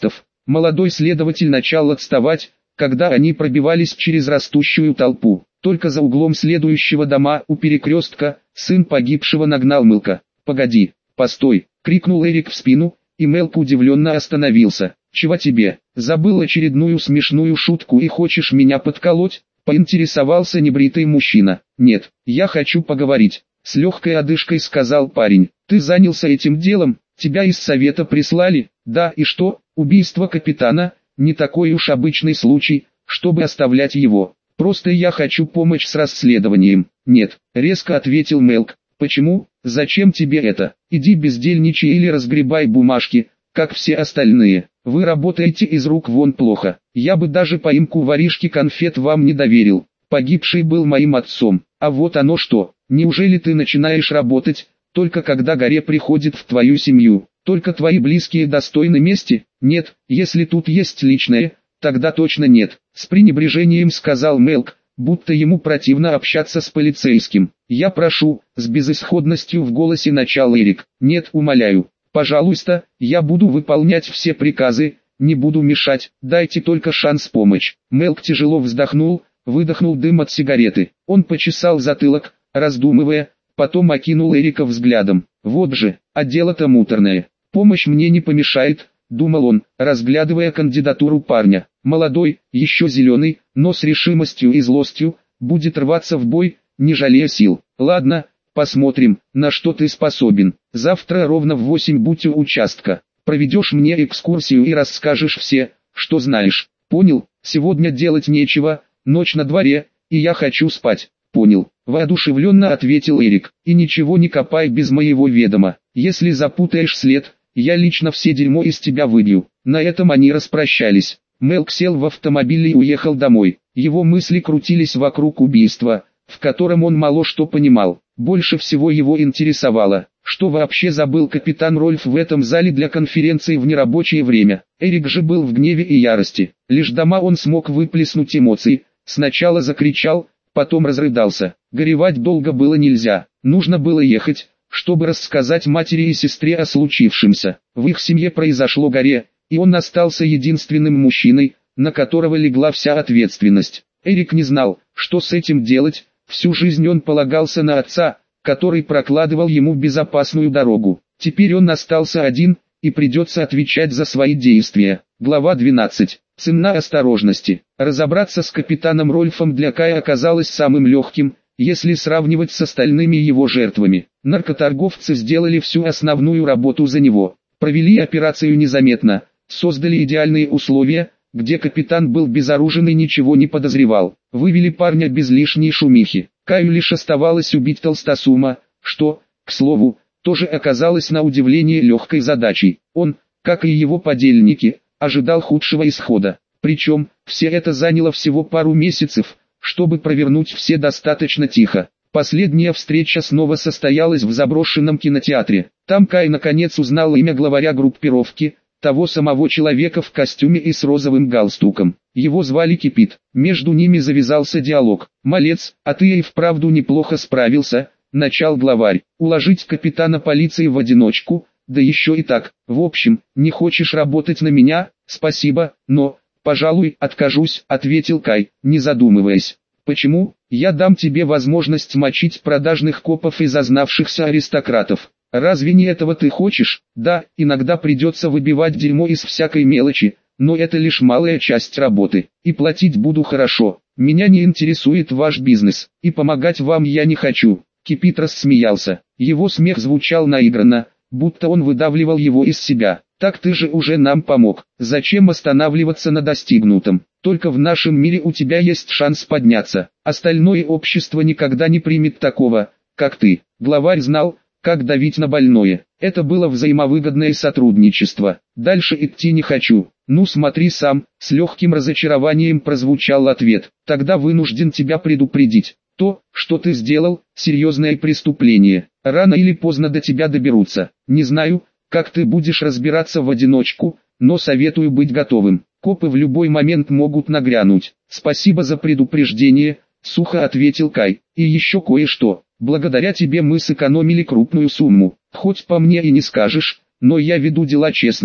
S1: Молодой следователь начал отставать, когда они пробивались через растущую толпу. Только за углом следующего дома у перекрестка сын погибшего нагнал Мелка. «Погоди, постой!» — крикнул Эрик в спину, и Мелк удивленно остановился. «Чего тебе? Забыл очередную смешную шутку и хочешь меня подколоть?» — поинтересовался небритый мужчина. «Нет, я хочу поговорить», — с легкой одышкой сказал парень. «Ты занялся этим делом? Тебя из совета прислали?» «Да, и что? Убийство капитана — не такой уж обычный случай, чтобы оставлять его. Просто я хочу помочь с расследованием». «Нет», — резко ответил Мелк. «Почему? Зачем тебе это? Иди бездельничай или разгребай бумажки, как все остальные. Вы работаете из рук вон плохо. Я бы даже поимку воришки конфет вам не доверил. Погибший был моим отцом. А вот оно что. Неужели ты начинаешь работать, только когда горе приходит в твою семью? Только твои близкие достойны мести? Нет, если тут есть личное, тогда точно нет», — с пренебрежением сказал Мелк, будто ему противно общаться с полицейским. «Я прошу», — с безысходностью в голосе начал Эрик. «Нет, умоляю. Пожалуйста, я буду выполнять все приказы, не буду мешать, дайте только шанс помочь». Мелк тяжело вздохнул, выдохнул дым от сигареты. Он почесал затылок, раздумывая, потом окинул Эрика взглядом. «Вот же, а дело-то муторное. Помощь мне не помешает», — думал он, разглядывая кандидатуру парня. Молодой, еще зеленый, но с решимостью и злостью, будет рваться в бой, не жалея сил. «Ладно, посмотрим, на что ты способен. Завтра ровно в восемь будь у участка. Проведешь мне экскурсию и расскажешь все, что знаешь. Понял? Сегодня делать нечего, ночь на дворе, и я хочу спать». «Понял», — воодушевленно ответил Эрик. «И ничего не копай без моего ведома. Если запутаешь след, я лично все дерьмо из тебя выбью». На этом они распрощались. Мелк сел в автомобиль и уехал домой. Его мысли крутились вокруг убийства, в котором он мало что понимал. Больше всего его интересовало, что вообще забыл капитан Рольф в этом зале для конференции в нерабочее время. Эрик же был в гневе и ярости. Лишь дома он смог выплеснуть эмоции. Сначала закричал, потом разрыдался. Горевать долго было нельзя. Нужно было ехать, чтобы рассказать матери и сестре о случившемся. В их семье произошло горе, и он остался единственным мужчиной, на которого легла вся ответственность. Эрик не знал, что с этим делать. Всю жизнь он полагался на отца, который прокладывал ему безопасную дорогу. Теперь он остался один, и придется отвечать за свои действия. Глава двенадцать. Цена осторожности. Разобраться с капитаном Рольфом для Кая оказалось самым легким, если сравнивать с остальными его жертвами. Наркоторговцы сделали всю основную работу за него. Провели операцию незаметно, создали идеальные условия, где капитан был безоружен и ничего не подозревал. Вывели парня без лишней шумихи. Каю лишь оставалось убить толстосума, что, к слову, тоже оказалось на удивление легкой задачей. Он, как и его подельники, ожидал худшего исхода. Причем, все это заняло всего пару месяцев, чтобы провернуть все достаточно тихо. Последняя встреча снова состоялась в заброшенном кинотеатре. Там Кай наконец узнал имя главаря группировки, того самого человека в костюме и с розовым галстуком. Его звали Кипит. Между ними завязался диалог. «Малец, а ты и вправду неплохо справился», — начал главарь. «Уложить капитана полиции в одиночку, да еще и так. В общем, не хочешь работать на меня? Спасибо, но, пожалуй, откажусь», — ответил Кай, не задумываясь. «Почему? Я дам тебе возможность мочить продажных копов и зазнавшихся аристократов. Разве не этого ты хочешь? Да, иногда придется выбивать дерьмо из всякой мелочи, но это лишь малая часть работы. И платить буду хорошо. Меня не интересует ваш бизнес, и помогать вам я не хочу». Кипит рассмеялся. Его смех звучал наигранно, будто он выдавливал его из себя. «Так ты же уже нам помог. Зачем останавливаться на достигнутом? Только в нашем мире у тебя есть шанс подняться. Остальное общество никогда не примет такого, как ты». Главарь знал, как давить на больное. Это было взаимовыгодное сотрудничество. «Дальше идти не хочу». «Ну смотри сам», — с легким разочарованием прозвучал ответ. «Тогда вынужден тебя предупредить. То, что ты сделал, серьезное преступление. Рано или поздно до тебя доберутся. Не знаю, как ты будешь разбираться в одиночку, но советую быть готовым. Копы в любой момент могут нагрянуть». «Спасибо за предупреждение», — сухо ответил Кай. «И еще кое-что. Благодаря тебе мы сэкономили крупную сумму. Хоть по мне и не скажешь, но я веду дела честно.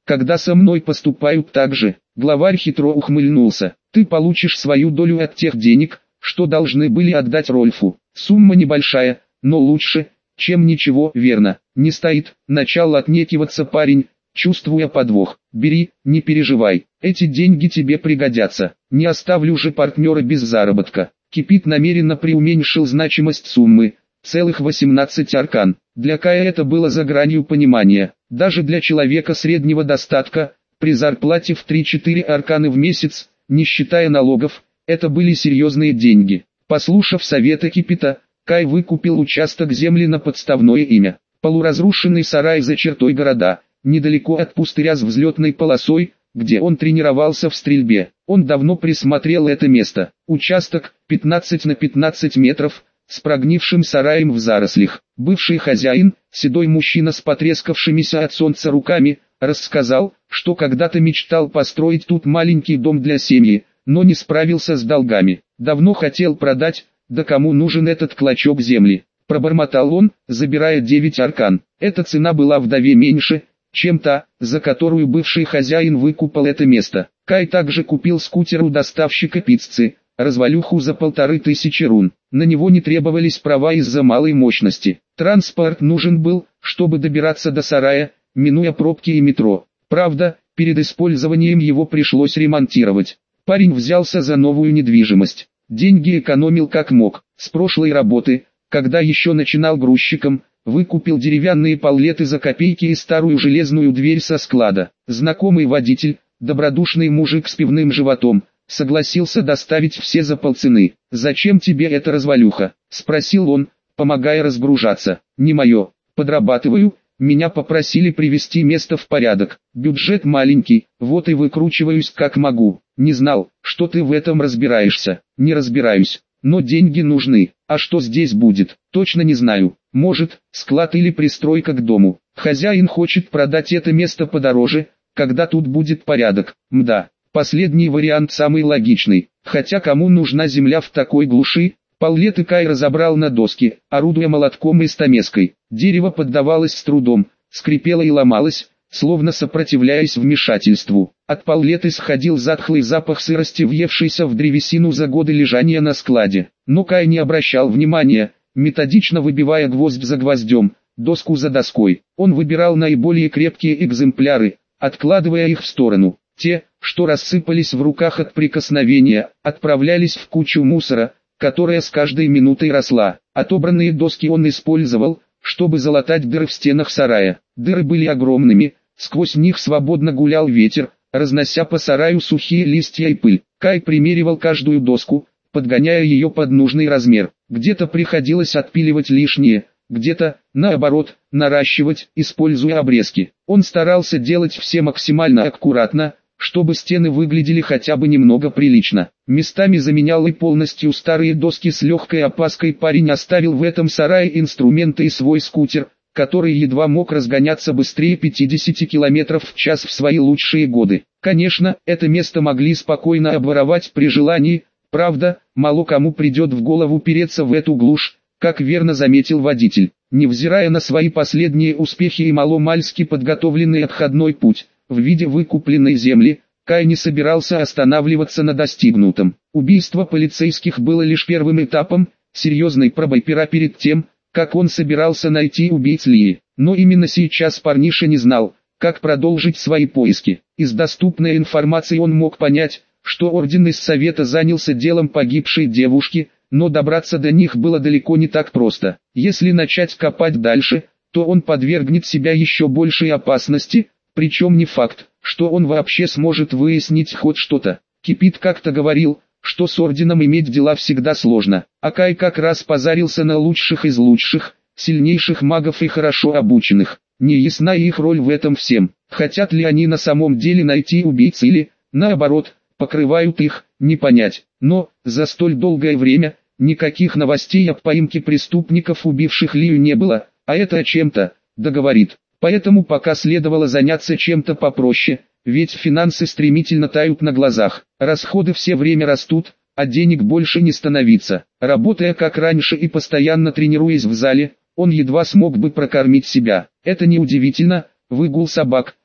S1: когда со мной поступают так же. Главарь хитро ухмыльнулся. Ты получишь свою долю от тех денег, что должны были отдать Рольфу. Сумма небольшая, но лучше, чем ничего, верно. Не стоит, начал отнекиваться парень, чувствуя подвох. Бери, не переживай, эти деньги тебе пригодятся. Не оставлю же партнера без заработка. Кипит намеренно преуменьшил значимость суммы. Целых восемнадцать аркан. Для Кая это было за гранью понимания. Даже для человека среднего достатка, при зарплате в три-четыре арканы в месяц, не считая налогов, это были серьезные деньги. Послушав совета Кипита, Кай выкупил участок земли на подставное имя. Полуразрушенный сарай за чертой города, недалеко от пустыря с взлетной полосой, где он тренировался в стрельбе. Он давно присмотрел это место. Участок, пятнадцать на пятнадцать метров, с прогнившим сараем в зарослях. Бывший хозяин, седой мужчина с потрескавшимися от солнца руками, рассказал, что когда-то мечтал построить тут маленький дом для семьи, но не справился с долгами. Давно хотел продать, да кому нужен этот клочок земли. Пробормотал он, забирая девять аркан. Эта цена была вдвое меньше, чем та, за которую бывший хозяин выкупал это место. Кай также купил скутер у доставщика пиццы, развалюху за полторы тысячи рун. На него не требовались права из-за малой мощности. Транспорт нужен был, чтобы добираться до сарая, минуя пробки и метро. Правда, перед использованием его пришлось ремонтировать. Парень взялся за новую недвижимость. Деньги экономил как мог. С прошлой работы, когда еще начинал грузчиком, выкупил деревянные паллеты за копейки и старую железную дверь со склада. Знакомый водитель, добродушный мужик с пивным животом, согласился доставить все за полцены. «Зачем тебе эта развалюха?» – спросил он, помогая разгружаться. «Не мое. Подрабатываю, меня попросили привести место в порядок. Бюджет маленький, вот и выкручиваюсь как могу. Не знал, что ты в этом разбираешься». «Не разбираюсь, но деньги нужны. А что здесь будет, точно не знаю. Может, склад или пристройка к дому. Хозяин хочет продать это место подороже, когда тут будет порядок». «Мда. Последний вариант самый логичный, хотя кому нужна земля в такой глуши?» Паллеты Кай разобрал на доски, орудуя молотком и стамеской. Дерево поддавалось с трудом, скрипело и ломалось, словно сопротивляясь вмешательству. От паллет исходил затхлый запах сырости, въевшийся в древесину за годы лежания на складе. Но Кай не обращал внимания, методично выбивая гвоздь за гвоздем, доску за доской. Он выбирал наиболее крепкие экземпляры, откладывая их в сторону. Те, что рассыпались в руках от прикосновения, отправлялись в кучу мусора, которая с каждой минутой росла. Отобранные доски он использовал, чтобы залатать дыры в стенах сарая. Дыры были огромными, сквозь них свободно гулял ветер, разнося по сараю сухие листья и пыль. Кай примеривал каждую доску, подгоняя ее под нужный размер. Где-то приходилось отпиливать лишнее, где-то, наоборот, наращивать, используя обрезки. Он старался делать все максимально аккуратно, чтобы стены выглядели хотя бы немного прилично. Местами заменял и полностью старые доски с легкой опаской. Парень оставил в этом сарае инструменты и свой скутер, который едва мог разгоняться быстрее пятидесяти километров в час в свои лучшие годы. Конечно, это место могли спокойно обворовать при желании, правда, мало кому придет в голову переться в эту глушь, как верно заметил водитель. Невзирая на свои последние успехи и маломальски подготовленный отходной путь, в виде выкупленной земли, Кай не собирался останавливаться на достигнутом. Убийство полицейских было лишь первым этапом, серьезной пробой пера перед тем, как он собирался найти убийц Лии. Но именно сейчас парниша не знал, как продолжить свои поиски. Из доступной информации он мог понять, что Орден из Совета занялся делом погибшей девушки, но добраться до них было далеко не так просто. Если начать копать дальше, то он подвергнет себя еще большей опасности, причем не факт, что он вообще сможет выяснить хоть что-то. Кипит как-то говорил, что с Орденом иметь дела всегда сложно, а Кай как раз позарился на лучших из лучших, сильнейших магов и хорошо обученных. Не ясна их роль в этом всем. Хотят ли они на самом деле найти убийц или, наоборот, покрывают их, не понять. Но, за столь долгое время, никаких новостей о поимке преступников, убивших Лию, не было, а это о чем-то, да говорит. Поэтому пока следовало заняться чем-то попроще, ведь финансы стремительно тают на глазах, расходы все время растут, а денег больше не становится. Работая как раньше и постоянно тренируясь в зале, он едва смог бы прокормить себя. Это неудивительно, выгул собак,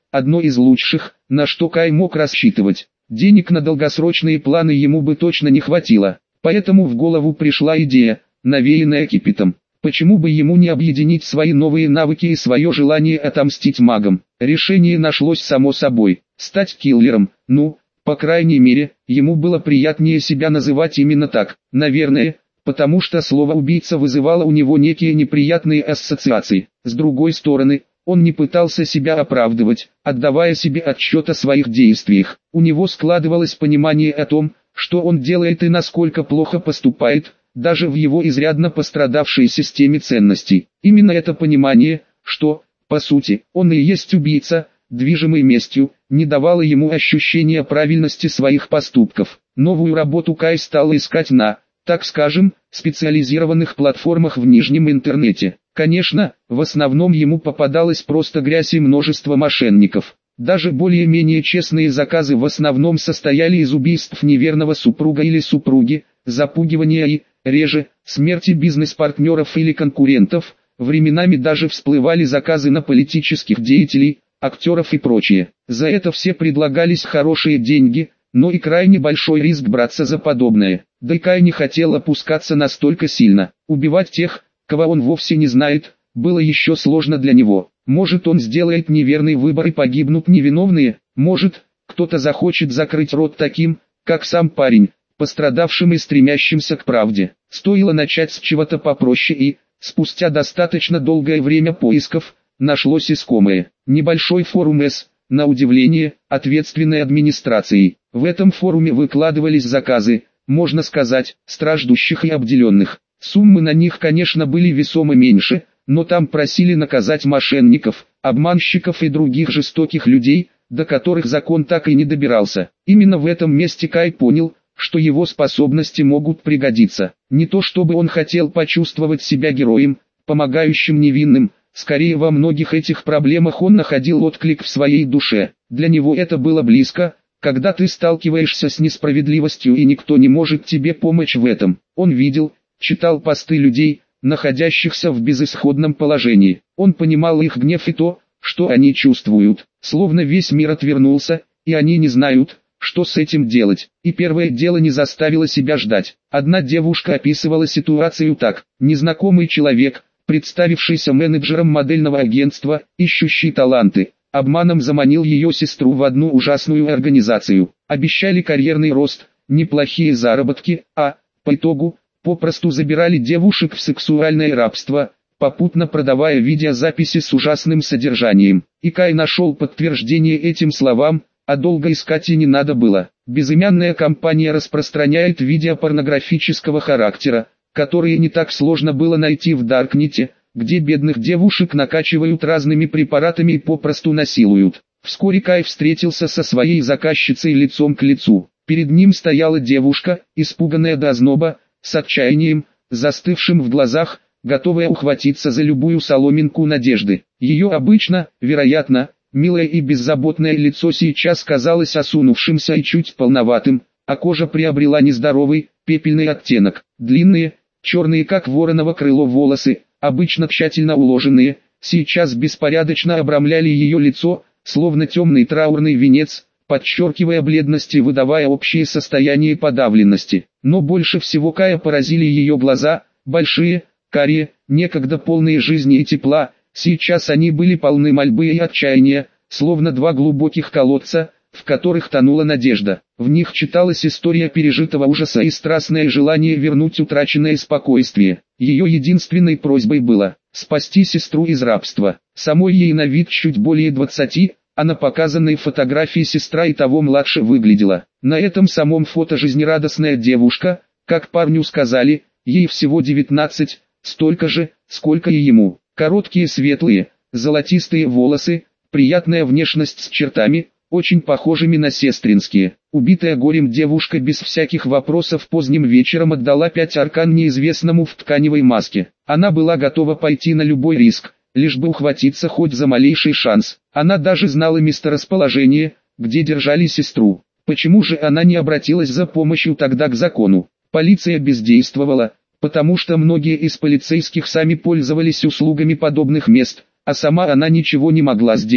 S1: одно из лучших, на что Кай мог рассчитывать. Денег на долгосрочные планы ему бы точно не хватило, поэтому в голову пришла идея, навеянная кипятом. Почему бы ему не объединить свои новые навыки и свое желание отомстить магам? Решение нашлось само собой. Стать киллером, ну, по крайней мере, ему было приятнее себя называть именно так. Наверное, потому что слово «убийца» вызывало у него некие неприятные ассоциации. С другой стороны, он не пытался себя оправдывать, отдавая себе отчет о своих действиях. У него складывалось понимание о том, что он делает и насколько плохо поступает, даже в его изрядно пострадавшей системе ценностей. Именно это понимание, что, по сути, он и есть убийца, движимый местью, не давало ему ощущения правильности своих поступков. Новую работу Кай стал искать на, так скажем, специализированных платформах в нижнем интернете. Конечно, в основном ему попадалась просто грязь и множество мошенников. Даже более-менее честные заказы в основном состояли из убийств неверного супруга или супруги, запугивания и, реже, смерти бизнес-партнеров или конкурентов. Временами даже всплывали заказы на политических деятелей, актеров и прочее. За это все предлагались хорошие деньги, но и крайне большой риск браться за подобное. Да и Кай не хотел опускаться настолько сильно. Убивать тех, кого он вовсе не знает, было еще сложно для него. Может, он сделает неверный выбор и погибнут невиновные, может, кто-то захочет закрыть рот таким, как сам парень, пострадавшим и стремящимся к правде. Стоило начать с чего-то попроще и, спустя достаточно долгое время поисков, нашлось искомое. Небольшой форум С, на удивление, ответственной администрацией. В этом форуме выкладывались заказы, можно сказать, страждущих и обделенных. Суммы на них, конечно, были весомо меньше, но там просили наказать мошенников, обманщиков и других жестоких людей, до которых закон так и не добирался. Именно в этом месте Кай понял, что его способности могут пригодиться. Не то чтобы он хотел почувствовать себя героем, помогающим невинным, скорее во многих этих проблемах он находил отклик в своей душе. Для него это было близко, когда ты сталкиваешься с несправедливостью и никто не может тебе помочь в этом. Он видел, читал посты людей, находящихся в безысходном положении. Он понимал их гнев и то, что они чувствуют, словно весь мир отвернулся, и они не знают, что с этим делать. И первое дело не заставило себя ждать. Одна девушка описывала ситуацию так: незнакомый человек, представившийся менеджером модельного агентства, ищущий таланты, обманом заманил ее сестру в одну ужасную организацию. Обещали карьерный рост, неплохие заработки, а, по итогу, попросту забирали девушек в сексуальное рабство, попутно продавая видеозаписи с ужасным содержанием. И Кай нашел подтверждение этим словам, а долго искать и не надо было. Безымянная компания распространяет видео порнографического характера, которые не так сложно было найти в Даркнете, где бедных девушек накачивают разными препаратами и попросту насилуют. Вскоре Кай встретился со своей заказчицей лицом к лицу. Перед ним стояла девушка, испуганная до озноба, с отчаянием, застывшим в глазах, готовая ухватиться за любую соломинку надежды. Ее обычно, вероятно, милое и беззаботное лицо сейчас казалось осунувшимся и чуть полноватым, а кожа приобрела нездоровый, пепельный оттенок. Длинные, черные как вороново крыло волосы, обычно тщательно уложенные, сейчас беспорядочно обрамляли ее лицо, словно темный траурный венец, подчеркивая бледность и выдавая общее состояние подавленности. Но больше всего Кая поразили ее глаза, большие, карие, некогда полные жизни и тепла, сейчас они были полны мольбы и отчаяния, словно два глубоких колодца, в которых тонула надежда. В них читалась история пережитого ужаса и страстное желание вернуть утраченное спокойствие. Ее единственной просьбой было спасти сестру из рабства. Самой ей на вид чуть более двадцати, а на показанной фотографии сестра и того младше выглядела. На этом самом фото жизнерадостная девушка, как парню сказали, ей всего девятнадцать, столько же, сколько и ему. Короткие светлые, золотистые волосы, приятная внешность с чертами, очень похожими на сестринские. Убитая горем девушка без всяких вопросов поздним вечером отдала пять аркан неизвестному в тканевой маске. Она была готова пойти на любой риск, лишь бы ухватиться хоть за малейший шанс. Она даже знала месторасположение, где держали сестру. Почему же она не обратилась за помощью тогда к закону? Полиция бездействовала, потому что многие из полицейских сами пользовались услугами подобных мест, а сама она ничего не могла сделать.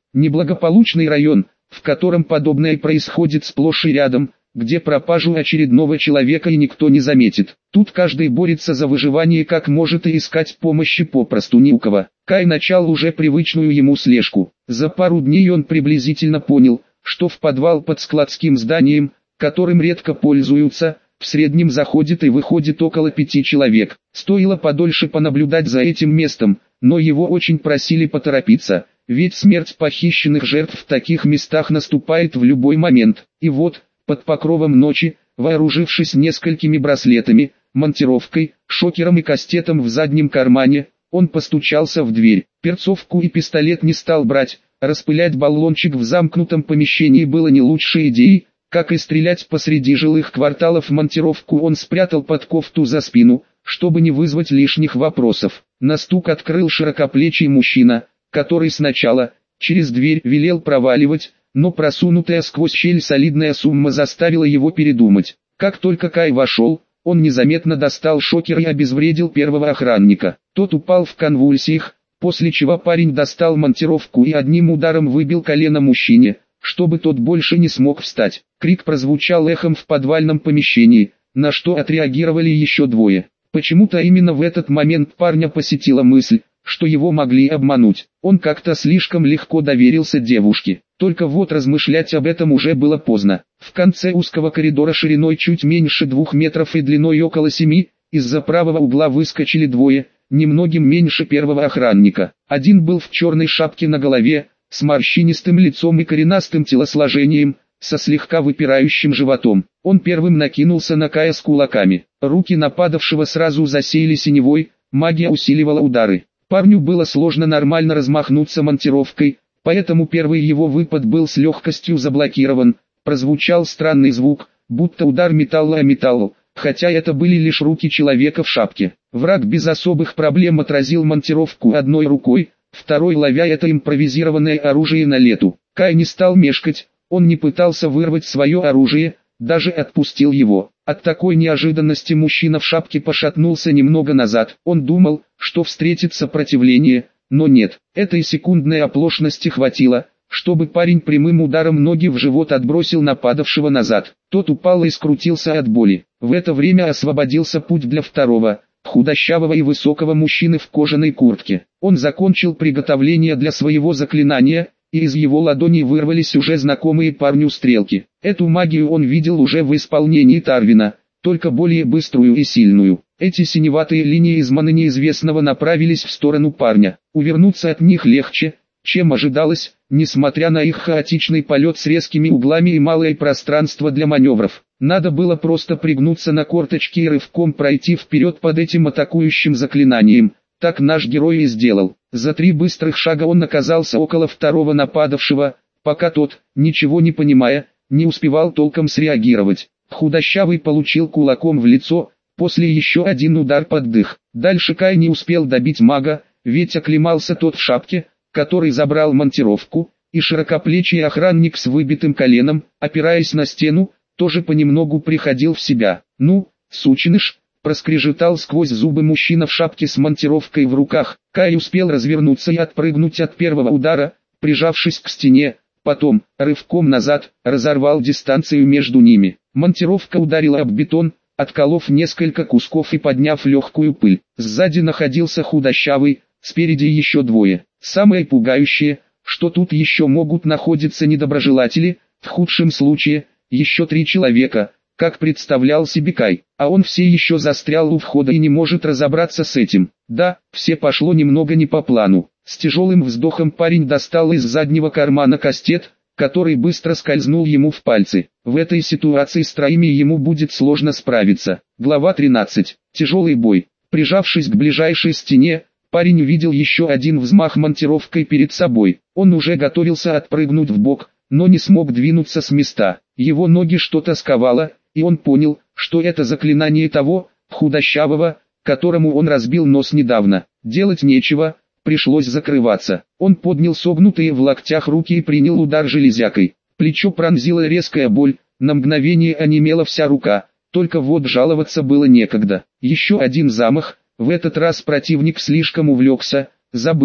S1: Неблагополучный район, в котором подобное происходит сплошь и рядом, где пропажу очередного человека и никто не заметит. Тут каждый борется за выживание как может и искать помощи попросту не у кого. Кай начал уже привычную ему слежку. За пару дней он приблизительно понял, что в подвал под складским зданием, которым редко пользуются, в среднем заходит и выходит около пяти человек. Стоило подольше понаблюдать за этим местом, но его очень просили поторопиться, ведь смерть похищенных жертв в таких местах наступает в любой момент. И вот, под покровом ночи, вооружившись несколькими браслетами, монтировкой, шокером и кастетом в заднем кармане, он постучался в дверь. Перцовку и пистолет не стал брать, распылять баллончик в замкнутом помещении было не лучшей идеей, как и стрелять посреди жилых кварталов. Монтировку он спрятал под кофту за спину, чтобы не вызвать лишних вопросов. На стук открыл широкоплечий мужчина, который сначала, через дверь, велел проваливать, но просунутая сквозь щель солидная сумма заставила его передумать. Как только Кай вошел, он незаметно достал шокер и обезвредил первого охранника. Тот упал в конвульсиях, после чего парень достал монтировку и одним ударом выбил колено мужчине, чтобы тот больше не смог встать. Крик прозвучал эхом в подвальном помещении, на что отреагировали еще двое. Почему-то именно в этот момент парня посетила мысль, что его могли обмануть. Он как-то слишком легко доверился девушке. Только вот размышлять об этом уже было поздно. В конце узкого коридора шириной чуть меньше двух метров и длиной около семи, из-за правого угла выскочили двое, немногим меньше первого охранника. Один был в черной шапке на голове, с морщинистым лицом и коренастым телосложением, со слегка выпирающим животом. Он первым накинулся на Кая с кулаками. Руки нападавшего сразу засеяли синевой, магия усиливала удары. Парню было сложно нормально размахнуться монтировкой, поэтому первый его выпад был с легкостью заблокирован. Прозвучал странный звук, будто удар металла о металл, хотя это были лишь руки человека в шапке. Враг без особых проблем отразил монтировку одной рукой, второй ловя это импровизированное оружие на лету. Кай не стал мешкать, он не пытался вырвать свое оружие, даже отпустил его. От такой неожиданности мужчина в шапке пошатнулся немного назад. Он думал, что встретит сопротивление, но нет. Этой секундной оплошности хватило, чтобы парень прямым ударом ноги в живот отбросил нападавшего назад. Тот упал и скрутился от боли. В это время освободился путь для второго, худощавого и высокого мужчины в кожаной куртке. Он закончил приготовление для своего заклинания, и из его ладоней вырвались уже знакомые парню стрелки. Эту магию он видел уже в исполнении Тарвина, только более быструю и сильную. Эти синеватые линии из маны неизвестного направились в сторону парня. Увернуться от них легче, чем ожидалось, несмотря на их хаотичный полет с резкими углами и малое пространство для маневров. Надо было просто пригнуться на корточки и рывком пройти вперед под этим атакующим заклинанием. Так наш герой и сделал. За три быстрых шага он оказался около второго нападавшего, пока тот, ничего не понимая, не успевал толком среагировать. Худощавый получил кулаком в лицо, после еще один удар под дых. Дальше Кай не успел добить мага, ведь оклемался тот в шапке, который забрал монтировку, и широкоплечий охранник с выбитым коленом, опираясь на стену, тоже понемногу приходил в себя. «Ну, сученыш!» — проскрежетал сквозь зубы мужчина в шапке с монтировкой в руках. Кай успел развернуться и отпрыгнуть от первого удара, прижавшись к стене, потом, рывком назад, разорвал дистанцию между ними. Монтировка ударила об бетон, отколов несколько кусков и подняв легкую пыль. Сзади находился худощавый, спереди еще двое. Самое пугающее, что тут еще могут находиться недоброжелатели, в худшем случае, еще три человека, как представлял себе Кай, а он все еще застрял у входа и не может разобраться с этим. Да, все пошло немного не по плану. С тяжелым вздохом парень достал из заднего кармана кастет, который быстро скользнул ему в пальцы. В этой ситуации с троими ему будет сложно справиться. Глава тринадцать. Тяжелый бой. Прижавшись к ближайшей стене, парень увидел еще один взмах монтировкой перед собой. Он уже готовился отпрыгнуть в бок, но не смог двинуться с места. Его ноги что-то сковало, и он понял, что это заклинание того, худощавого, которому он разбил нос недавно. Делать нечего, пришлось закрываться. Он поднял согнутые в локтях руки и принял удар железякой. Плечо пронзила резкая боль, на мгновение онемела вся рука, только вот жаловаться было некогда. Еще один замах, в этот раз противник слишком увлекся, забыв,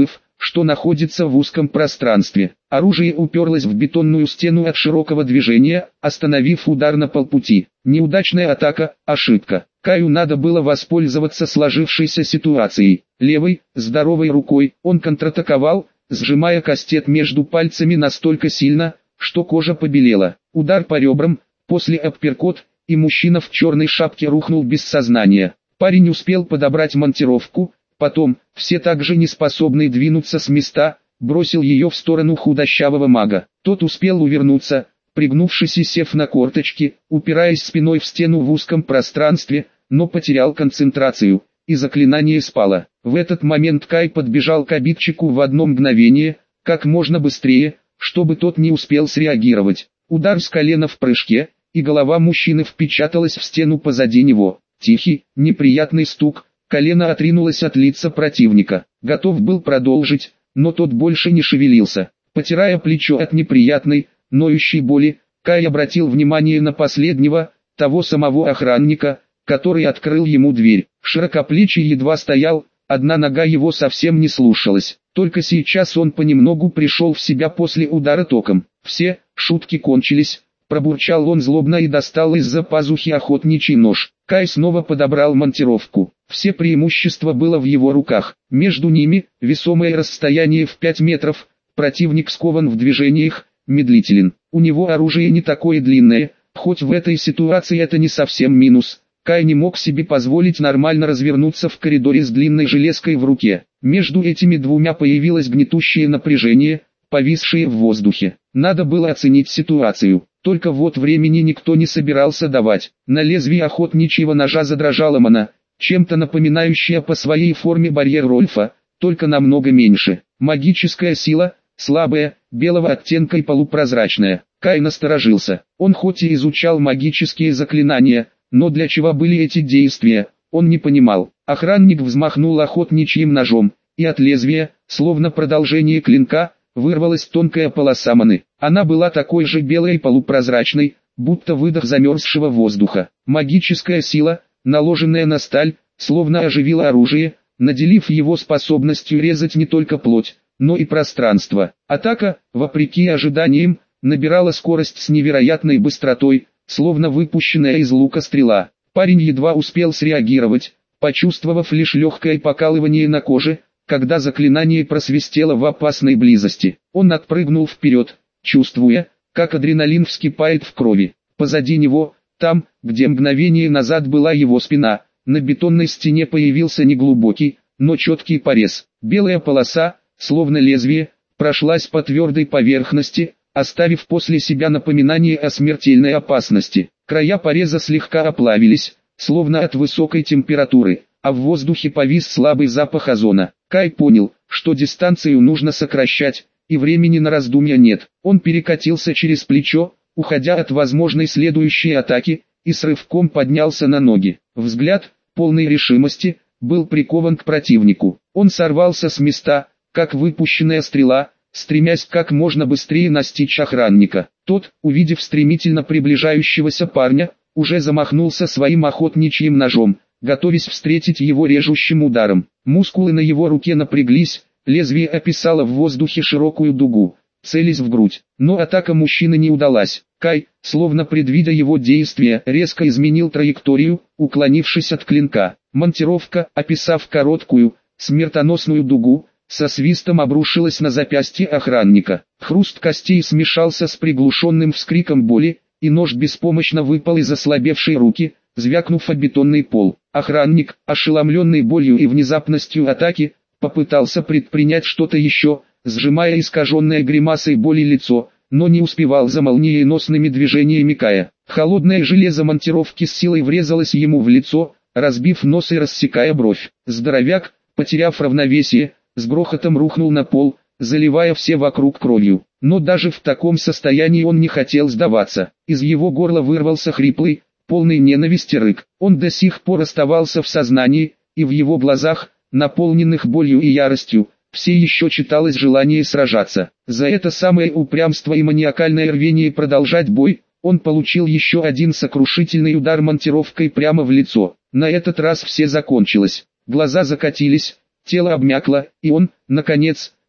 S1: что находится в узком пространстве. Оружие уперлось в бетонную стену от широкого движения, остановив удар на полпути. Неудачная атака, ошибка. Каю надо было воспользоваться сложившейся ситуацией. Левой, здоровой рукой, он контратаковал, сжимая кастет между пальцами настолько сильно, что кожа побелела. Удар по ребрам, после апперкот, и мужчина в черной шапке рухнул без сознания. Парень успел подобрать монтировку, потом, все так же не способный двинуться с места, бросил ее в сторону худощавого мага. Тот успел увернуться, пригнувшись и сев на корточки, упираясь спиной в стену в узком пространстве, но потерял концентрацию, и заклинание спало. В этот момент Кай подбежал к обидчику в одно мгновение, как можно быстрее, чтобы тот не успел среагировать. Удар с колена в прыжке, и голова мужчины впечаталась в стену позади него. Тихий, неприятный стук, колено отринулось от лица противника. Готов был продолжить, но тот больше не шевелился. Потирая плечо от неприятной, ноющей боли, Кай обратил внимание на последнего, того самого охранника, который открыл ему дверь. Широкоплечий едва стоял, одна нога его совсем не слушалась. Только сейчас он понемногу пришел в себя после удара током. Все, шутки кончились, пробурчал он злобно и достал из-за пазухи охотничий нож. Кай снова подобрал монтировку. Все преимущество было в его руках. Между ними, весомое расстояние в пять метров, противник скован в движениях, медлителен. У него оружие не такое длинное, хоть в этой ситуации это не совсем минус. Кай не мог себе позволить нормально развернуться в коридоре с длинной железкой в руке. Между этими двумя появилось гнетущее напряжение, повисшее в воздухе. Надо было оценить ситуацию. Только вот времени никто не собирался давать. На лезвии охотничьего ножа задрожала мана, чем-то напоминающая по своей форме барьер Рольфа, только намного меньше. Магическая сила, слабая, белого оттенка и полупрозрачная. Кай насторожился. Он хоть и изучал магические заклинания, но для чего были эти действия, он не понимал. Охранник взмахнул охотничьим ножом, и от лезвия, словно продолжение клинка, вырвалась тонкая полоса маны. Она была такой же белой и полупрозрачной, будто выдох замерзшего воздуха. Магическая сила, наложенная на сталь, словно оживила оружие, наделив его способностью резать не только плоть, но и пространство. Атака, вопреки ожиданиям, набирала скорость с невероятной быстротой, словно выпущенная из лука стрела. Парень едва успел среагировать, почувствовав лишь легкое покалывание на коже, когда заклинание просвистело в опасной близости. Он отпрыгнул вперед, чувствуя, как адреналин вскипает в крови. Позади него, там, где мгновение назад была его спина, на бетонной стене появился неглубокий, но четкий порез. Белая полоса, словно лезвие, прошлась по твердой поверхности, оставив после себя напоминание о смертельной опасности. Края пореза слегка оплавились, словно от высокой температуры, а в воздухе повис слабый запах озона. Кай понял, что дистанцию нужно сокращать, и времени на раздумья нет. Он перекатился через плечо, уходя от возможной следующей атаки, и с рывком поднялся на ноги. Взгляд, полный решимости, был прикован к противнику. Он сорвался с места, как выпущенная стрела, стремясь как можно быстрее настичь охранника. Тот, увидев стремительно приближающегося парня, уже замахнулся своим охотничьим ножом, готовясь встретить его режущим ударом. Мускулы на его руке напряглись, лезвие описало в воздухе широкую дугу, целясь в грудь. Но атака мужчины не удалась. Кай, словно предвидя его действия, резко изменил траекторию, уклонившись от клинка. Монтировка, описав короткую, смертоносную дугу, со свистом обрушилась на запястье охранника. Хруст костей смешался с приглушенным вскриком боли, и нож беспомощно выпал из ослабевшей руки, звякнув о бетонный пол. Охранник, ошеломленный болью и внезапностью атаки, попытался предпринять что-то еще, сжимая искаженное гримасой боли лицо, но не успевал за молниеносными движениями Кая. Холодное железо монтировки с силой врезалось ему в лицо, разбив нос и рассекая бровь. Здоровяк, потеряв равновесие, с грохотом рухнул на пол, заливая все вокруг кровью. Но даже в таком состоянии он не хотел сдаваться. Из его горла вырвался хриплый, полный ненависти рык. Он до сих пор оставался в сознании, и в его глазах, наполненных болью и яростью, все еще читалось желание сражаться. За это самое упрямство и маниакальное рвение продолжать бой, он получил еще один сокрушительный удар монтировкой прямо в лицо. На этот раз все закончилось. Глаза закатились, тело обмякло, и он, наконец,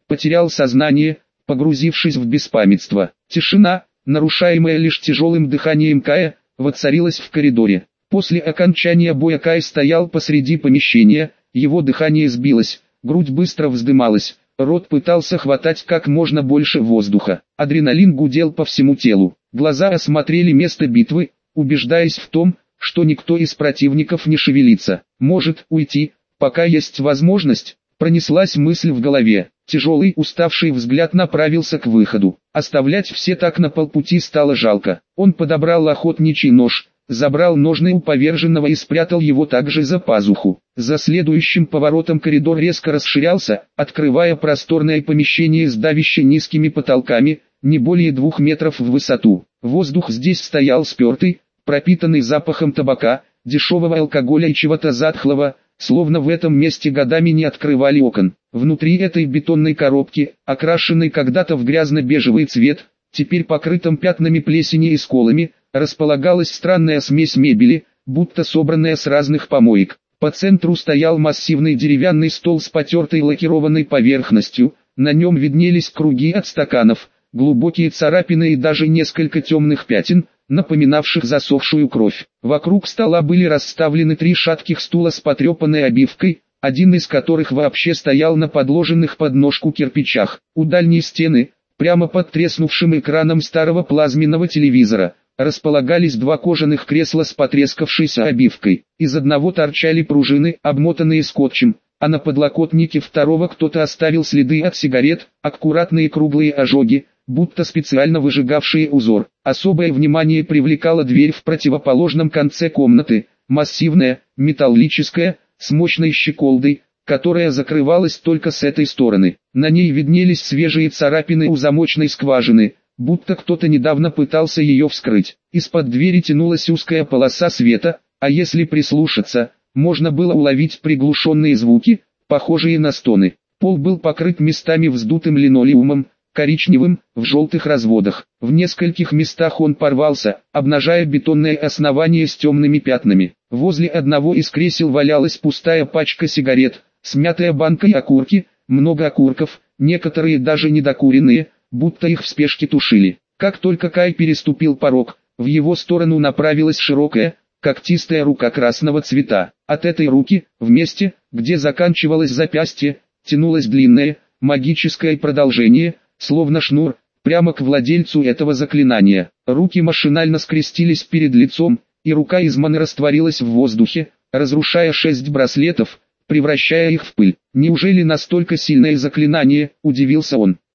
S1: потерял сознание, погрузившись в беспамятство. Тишина, нарушаемая лишь тяжелым дыханием Кая, воцарилась в коридоре. После окончания боя Кай стоял посреди помещения, его дыхание сбилось, грудь быстро вздымалась, рот пытался хватать как можно больше воздуха. Адреналин гудел по всему телу. Глаза осмотрели место битвы, убеждаясь в том, что никто из противников не шевелится. Может уйти, пока есть возможность, пронеслась мысль в голове. Тяжелый уставший взгляд направился к выходу. Оставлять все так на полпути стало жалко. Он подобрал охотничий нож, забрал ножны у поверженного и спрятал его также за пазуху. За следующим поворотом коридор резко расширялся, открывая просторное помещение с давяще низкими потолками, не более двух метров в высоту. Воздух здесь стоял спертый, пропитанный запахом табака, дешевого алкоголя и чего-то затхлого, словно в этом месте годами не открывали окон. Внутри этой бетонной коробки, окрашенной когда-то в грязно-бежевый цвет, теперь покрытым пятнами плесени и сколами, располагалась странная смесь мебели, будто собранная с разных помоек. По центру стоял массивный деревянный стол с потертой лакированной поверхностью, на нем виднелись круги от стаканов, глубокие царапины и даже несколько темных пятен, напоминавших засохшую кровь. Вокруг стола были расставлены три шатких стула с потрепанной обивкой, один из которых вообще стоял на подложенных под ножку кирпичах. У дальней стены, прямо под треснувшим экраном старого плазменного телевизора, располагались два кожаных кресла с потрескавшейся обивкой. Из одного торчали пружины, обмотанные скотчем, а на подлокотнике второго кто-то оставил следы от сигарет, аккуратные круглые ожоги, будто специально выжигавшие узор. Особое внимание привлекала дверь в противоположном конце комнаты, массивная, металлическая, с мощной щеколдой, которая закрывалась только с этой стороны. На ней виднелись свежие царапины у замочной скважины, будто кто-то недавно пытался ее вскрыть. Из-под двери тянулась узкая полоса света, а если прислушаться, можно было уловить приглушенные звуки, похожие на стоны. Пол был покрыт местами вздутым линолеумом, коричневым, в желтых разводах. В нескольких местах он порвался, обнажая бетонное основание с темными пятнами. Возле одного из кресел валялась пустая пачка сигарет, смятая банка и окурки, много окурков, некоторые даже недокуренные, будто их в спешке тушили. Как только Кай переступил порог, в его сторону направилась широкая, когтистая рука красного цвета. От этой руки, в месте, где заканчивалось запястье, тянулось длинное, магическое продолжение, словно шнур, прямо к владельцу этого заклинания. Руки машинально скрестились перед лицом, и рука из маны растворилась в воздухе, разрушая шесть браслетов, превращая их в пыль. Неужели настолько сильное заклинание, удивился он.